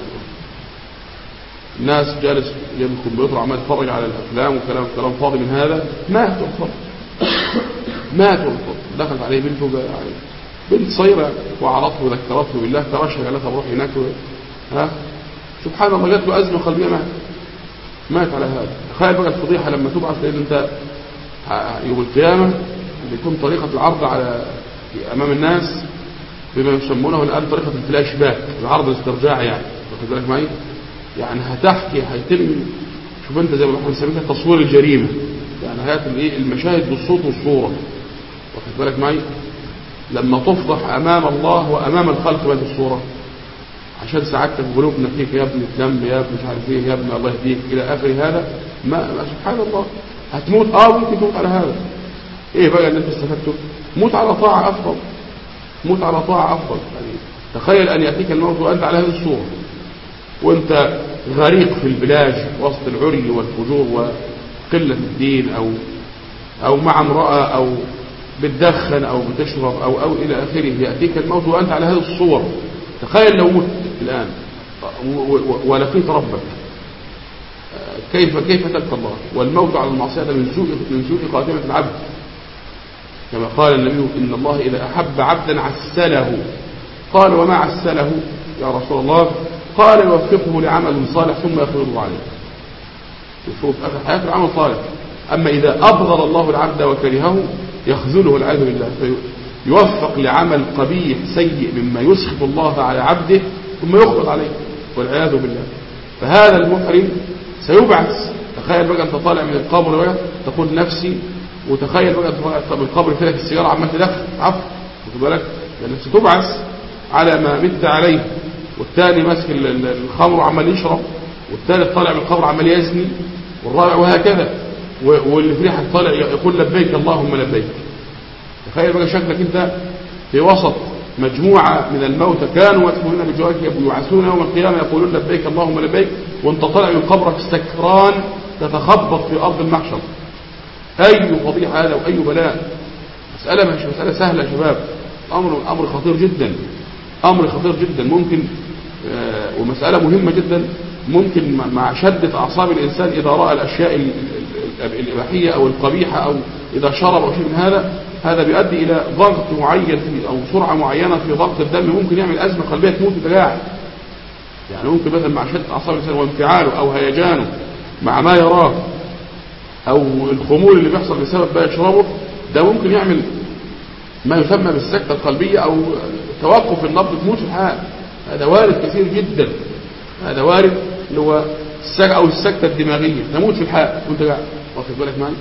الناس جالس جنب الكمبيوتر عمال يتفرج على الافلام وكلام كلام فاضي من هذا مات وانفض مات وانفض. دخلت عليه بنته عليه بنت صغيره وعرفته وذكرته بالله ترشح قالت بروح هناك ها سبحان الله جات له ازمه قلبيه مات مات على هذا. تخيل بقى الفضيحه لما تبعث لان انت يوم القيامه بيكون طريقه العرض على امام الناس بما يسمونه الان طريقه الفلاش باك العرض الاسترجاعي يعني واخد بالك معي. يعني هتحكي هيتم شوف انت زي ما احنا بنسميها تصوير الجريمه يعني هات الايه المشاهد بالصوت والصوره واخد بالك معي لما تفضح امام الله وامام الخلق بهذه الصوره عشان سعادتك قلوبنا فيك يا ابن الذنب يا ابن مش عارف ايه يا ابن الله يهديك الى اخر هذا ما, ما سبحان الله هتموت اه ممكن تموت على هذا. ايه بقى اللي انت استفدته؟ موت على طاعه افضل موت على طاعه افضل. يعني تخيل ان ياتيك الموت وانت على هذه الصوره وانت غريق في البلاج وسط العري والفجور وقلة الدين أو أو مع امرأة أو بتدخن أو بتشرب أو أو إلى آخره يأتيك الموت وأنت على هذه الصور. تخيل لو مت الآن ولقيت ربك كيف كيف تلقى الله. والموت على المعصية من سوء من سوء خاتمة العبد كما قال النبي إن الله إذا أحب عبدا عسله. قال وما عسله يا رسول الله؟ قال يوفقه لعمل صالح ثم يخرجه عليه. يشوف آخر حياته العمل صالح. أما إذا أبغض الله العبد وكرهه يخذله والعياذ بالله فيوفق لعمل قبيح سيء مما يسخط الله على عبده ثم يخرج عليه والعياذ بالله. فهذا المحرم سيبعث. تخيل بقى أنت طالع من القبر بقى تقول نفسي وتخيل بقى أنت طالع من القبر فيك السيارة عمال تدخل عفو خد بالك لأنك ستبعث على ما مت عليه. والثاني ماسك الخمر وعمال يشرب والثالث طالع من القبر عمال يزني والرابع وهكذا واللي في ريحك طالع يقول لبيك اللهم لبيك. تخيل بقى شكلك انت في وسط مجموعة من الموتى كانوا يدخلون بجوارك يبعثون يوم القيامة يقولون لبيك اللهم لبيك وانت طالع من قبرك سكران تتخبط في أرض المحشر. أي فضيحة هذا وأي بلاء. مسألة مش مسألة سهلة يا شباب. أمر أمر خطير جدا أمر خطير جدا ممكن آه ومسألة مهمة جدا ممكن مع شدة أعصاب الإنسان إذا رأى الأشياء الإباحية أو القبيحة أو إذا شرب أو شيء من هذا، هذا بيؤدي إلى ضغط معين في أو سرعة معينة في ضغط الدم، ممكن يعمل أزمة قلبية تموت بتجاعل. يعني ممكن مثلا مع شدة أعصاب الإنسان وانفعاله أو هيجانه مع ما يراه أو الخمول اللي بيحصل بسبب ما يشربه، ده ممكن يعمل ما يسمى بالسكتة القلبية أو توقف النبض تموت في الحال. هذا وارد كثير جدا، هذا وارد اللي هو السكتة أو السكتة الدماغية تموت في الحال وانت قاعد واخد بالك معي.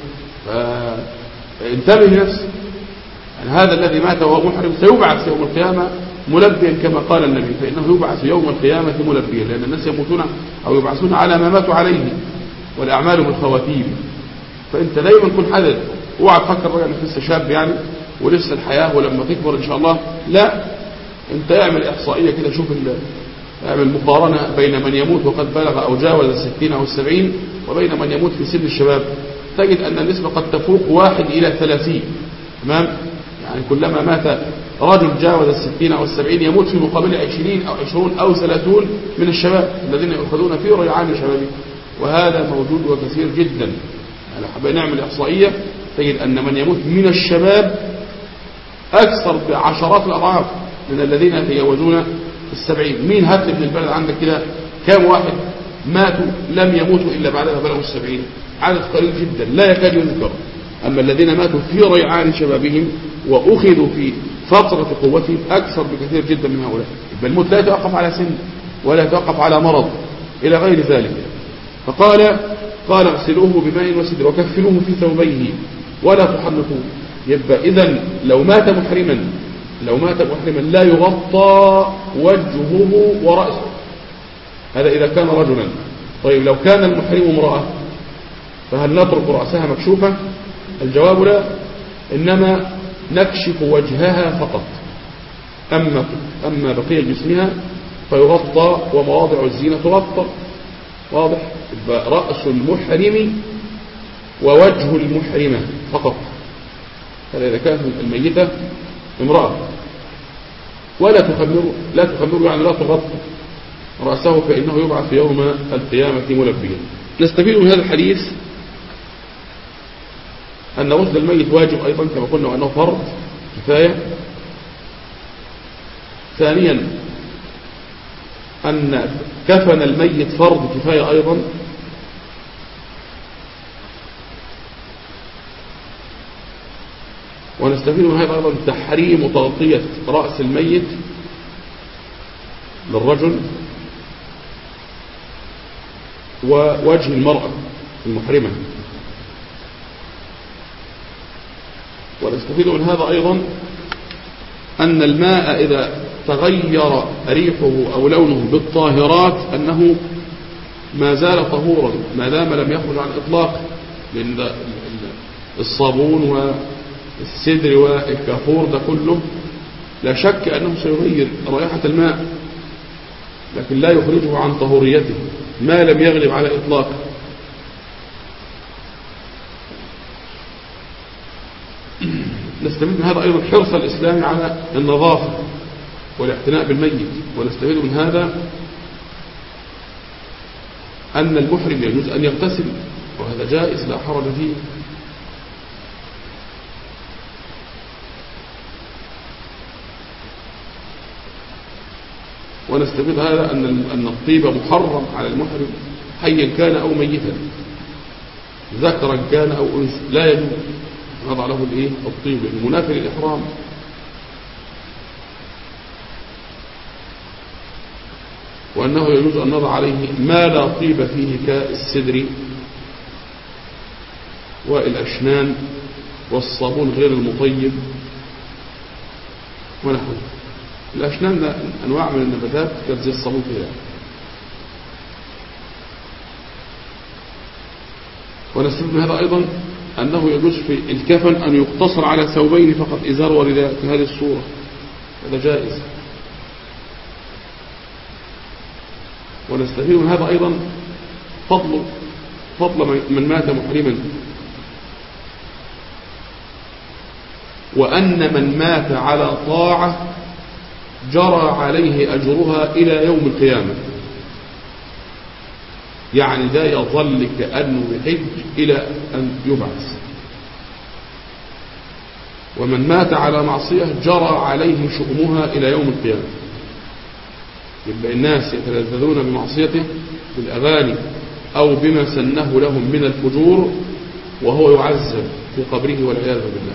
فانتبه لنفسك، يعني هذا الذي مات وهو محرم سيبعث يوم القيامة ملبيا كما قال النبي، فإنه يبعث يوم القيامة ملبيا، لأن الناس يموتون أو يبعثون على ما ماتوا عليه والأعمال بالخواتيم. فأنت دايما كن حذر، اوعى تفكر بقى انك لسه شاب يعني ولسه الحياة ولما تكبر إن شاء الله، لا، أنت اعمل إحصائية كده، شوف اعمل مقارنة بين من يموت وقد بلغ أو جاوز الستين أو السبعين وبين من يموت في سن الشباب، تجد أن النسبة قد تفوق واحد إلى ثلاثين. تمام؟ يعني كلما مات رجل جاوز الستين أو السبعين يموت في مقابل عشرين أو عشرون أو ثلاثون من الشباب الذين يأخذون في ريعان شبابه، وهذا موجود وكثير جدا. يعني حابين نعمل إحصائية تجد أن من يموت من الشباب أكثر بعشرات الأضعاف من الذين يتجاوزون السبعين. مين هات لي من البلد عندك كده كام واحد ماتوا لم يموتوا إلا بعد ما بلغوا السبعين؟ عدد قليل جدا لا يكاد يذكر. أما الذين ماتوا في ريعان شبابهم وأخذوا في فترة قوتهم أكثر بكثير جدا من هؤلاء. بل الموت لا يتوقف على سن ولا يتوقف على مرض إلى غير ذلك. فقال قال اغسلوه بماء وسدر وكفنوه في ثوبيه ولا تحنطوه. يبقى إذن لو مات محرما لو مات محرما لا يغطى وجهه ورأسه، هذا إذا كان رجلا. طيب لو كان المحرم امرأة فهل نترك رأسها مكشوفة؟ الجواب لا، إنما نكشف وجهها فقط، أما أما بقية جسمها فيغطى ومواضع الزينة تغطى. واضح؟ يبقى رأس المحرم ووجه المحرمة فقط، هذا إذا كانت الميتة امرأة. ولا تخمروا لا تخمروا يعني لا تغطوا رأسه فإنه يبعث يوم القيامة ملبيا. نستفيد من هذا الحديث أن غسل الميت واجب أيضا كما قلنا، وأنه فرض كفاية. ثانيا أن كفن الميت فرض كفاية أيضا. ونستفيد من هذا أيضا تحريم تغطية رأس الميت للرجل ووجه المرأة المحرمة. ونستفيد من هذا أيضا أن الماء إذا تغير ريحه أو لونه بالطاهرات أنه ما زال طهورا ما دام لم يخرج عن الإطلاق، لأن الصابون والسدر والكافور ده كله لا شك أنه سيغير رائحة الماء، لكن لا يخرجه عن طهوريته ما لم يغلب على إطلاقه. نستفيد من هذا أيضا حرص الإسلام على النظافة والاعتناء بالميت. ونستفيد من هذا أن المحرم يجوز أن يغتسل، وهذا جائز لا حرج فيه. ونستفيد هذا أن أن الطيب محرم على المحرم حيا كان أو ميتا، ذكرا كان أو أنثى، لا يجوز نضع له الايه الطيب المنافي للإحرام. وأنه يجوز أن نضع عليه ما لا طيب فيه كالسدر والأشنان والصابون غير المطيب ونحوه. الأشنان أنواع من النباتات كانت زي الصابون كده. ونستفيد من هذا أيضا أنه يجوز في الكفن أن يقتصر على ثوبين فقط، إزار ورداء في هذه الصورة، هذا جائز. ونستفيد من هذا أيضا فضل فضل من مات محرما، وأن من مات على طاعة جرى عليه أجرها إلى يوم القيامة. يعني ده يظل كأنه يحج إلى أن يبعث. ومن مات على معصية جرى عليه شؤمها إلى يوم القيامة. يبقى الناس يتلذذون بمعصيته بالأغاني أو بما سنه لهم من الفجور وهو يعذب في قبره والعياذ بالله.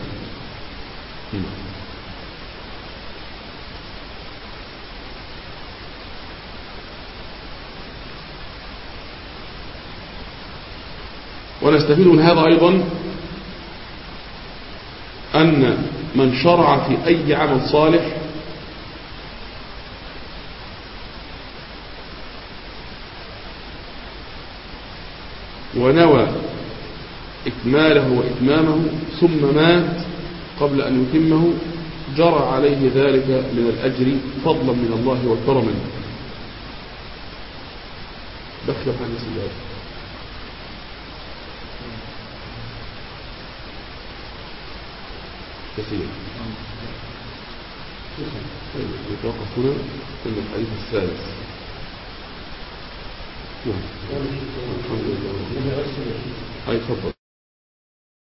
ونستفيد من هذا أيضا أن من شرع في أي عمل صالح ونوى إكماله وإتمامه ثم مات قبل أن يتمه جرى عليه ذلك من الأجر فضلا من الله وكرما. دخل حديث الله كثير. نتوقف هنا عند الحديث الثالث. الحمد لله. أي تفضل.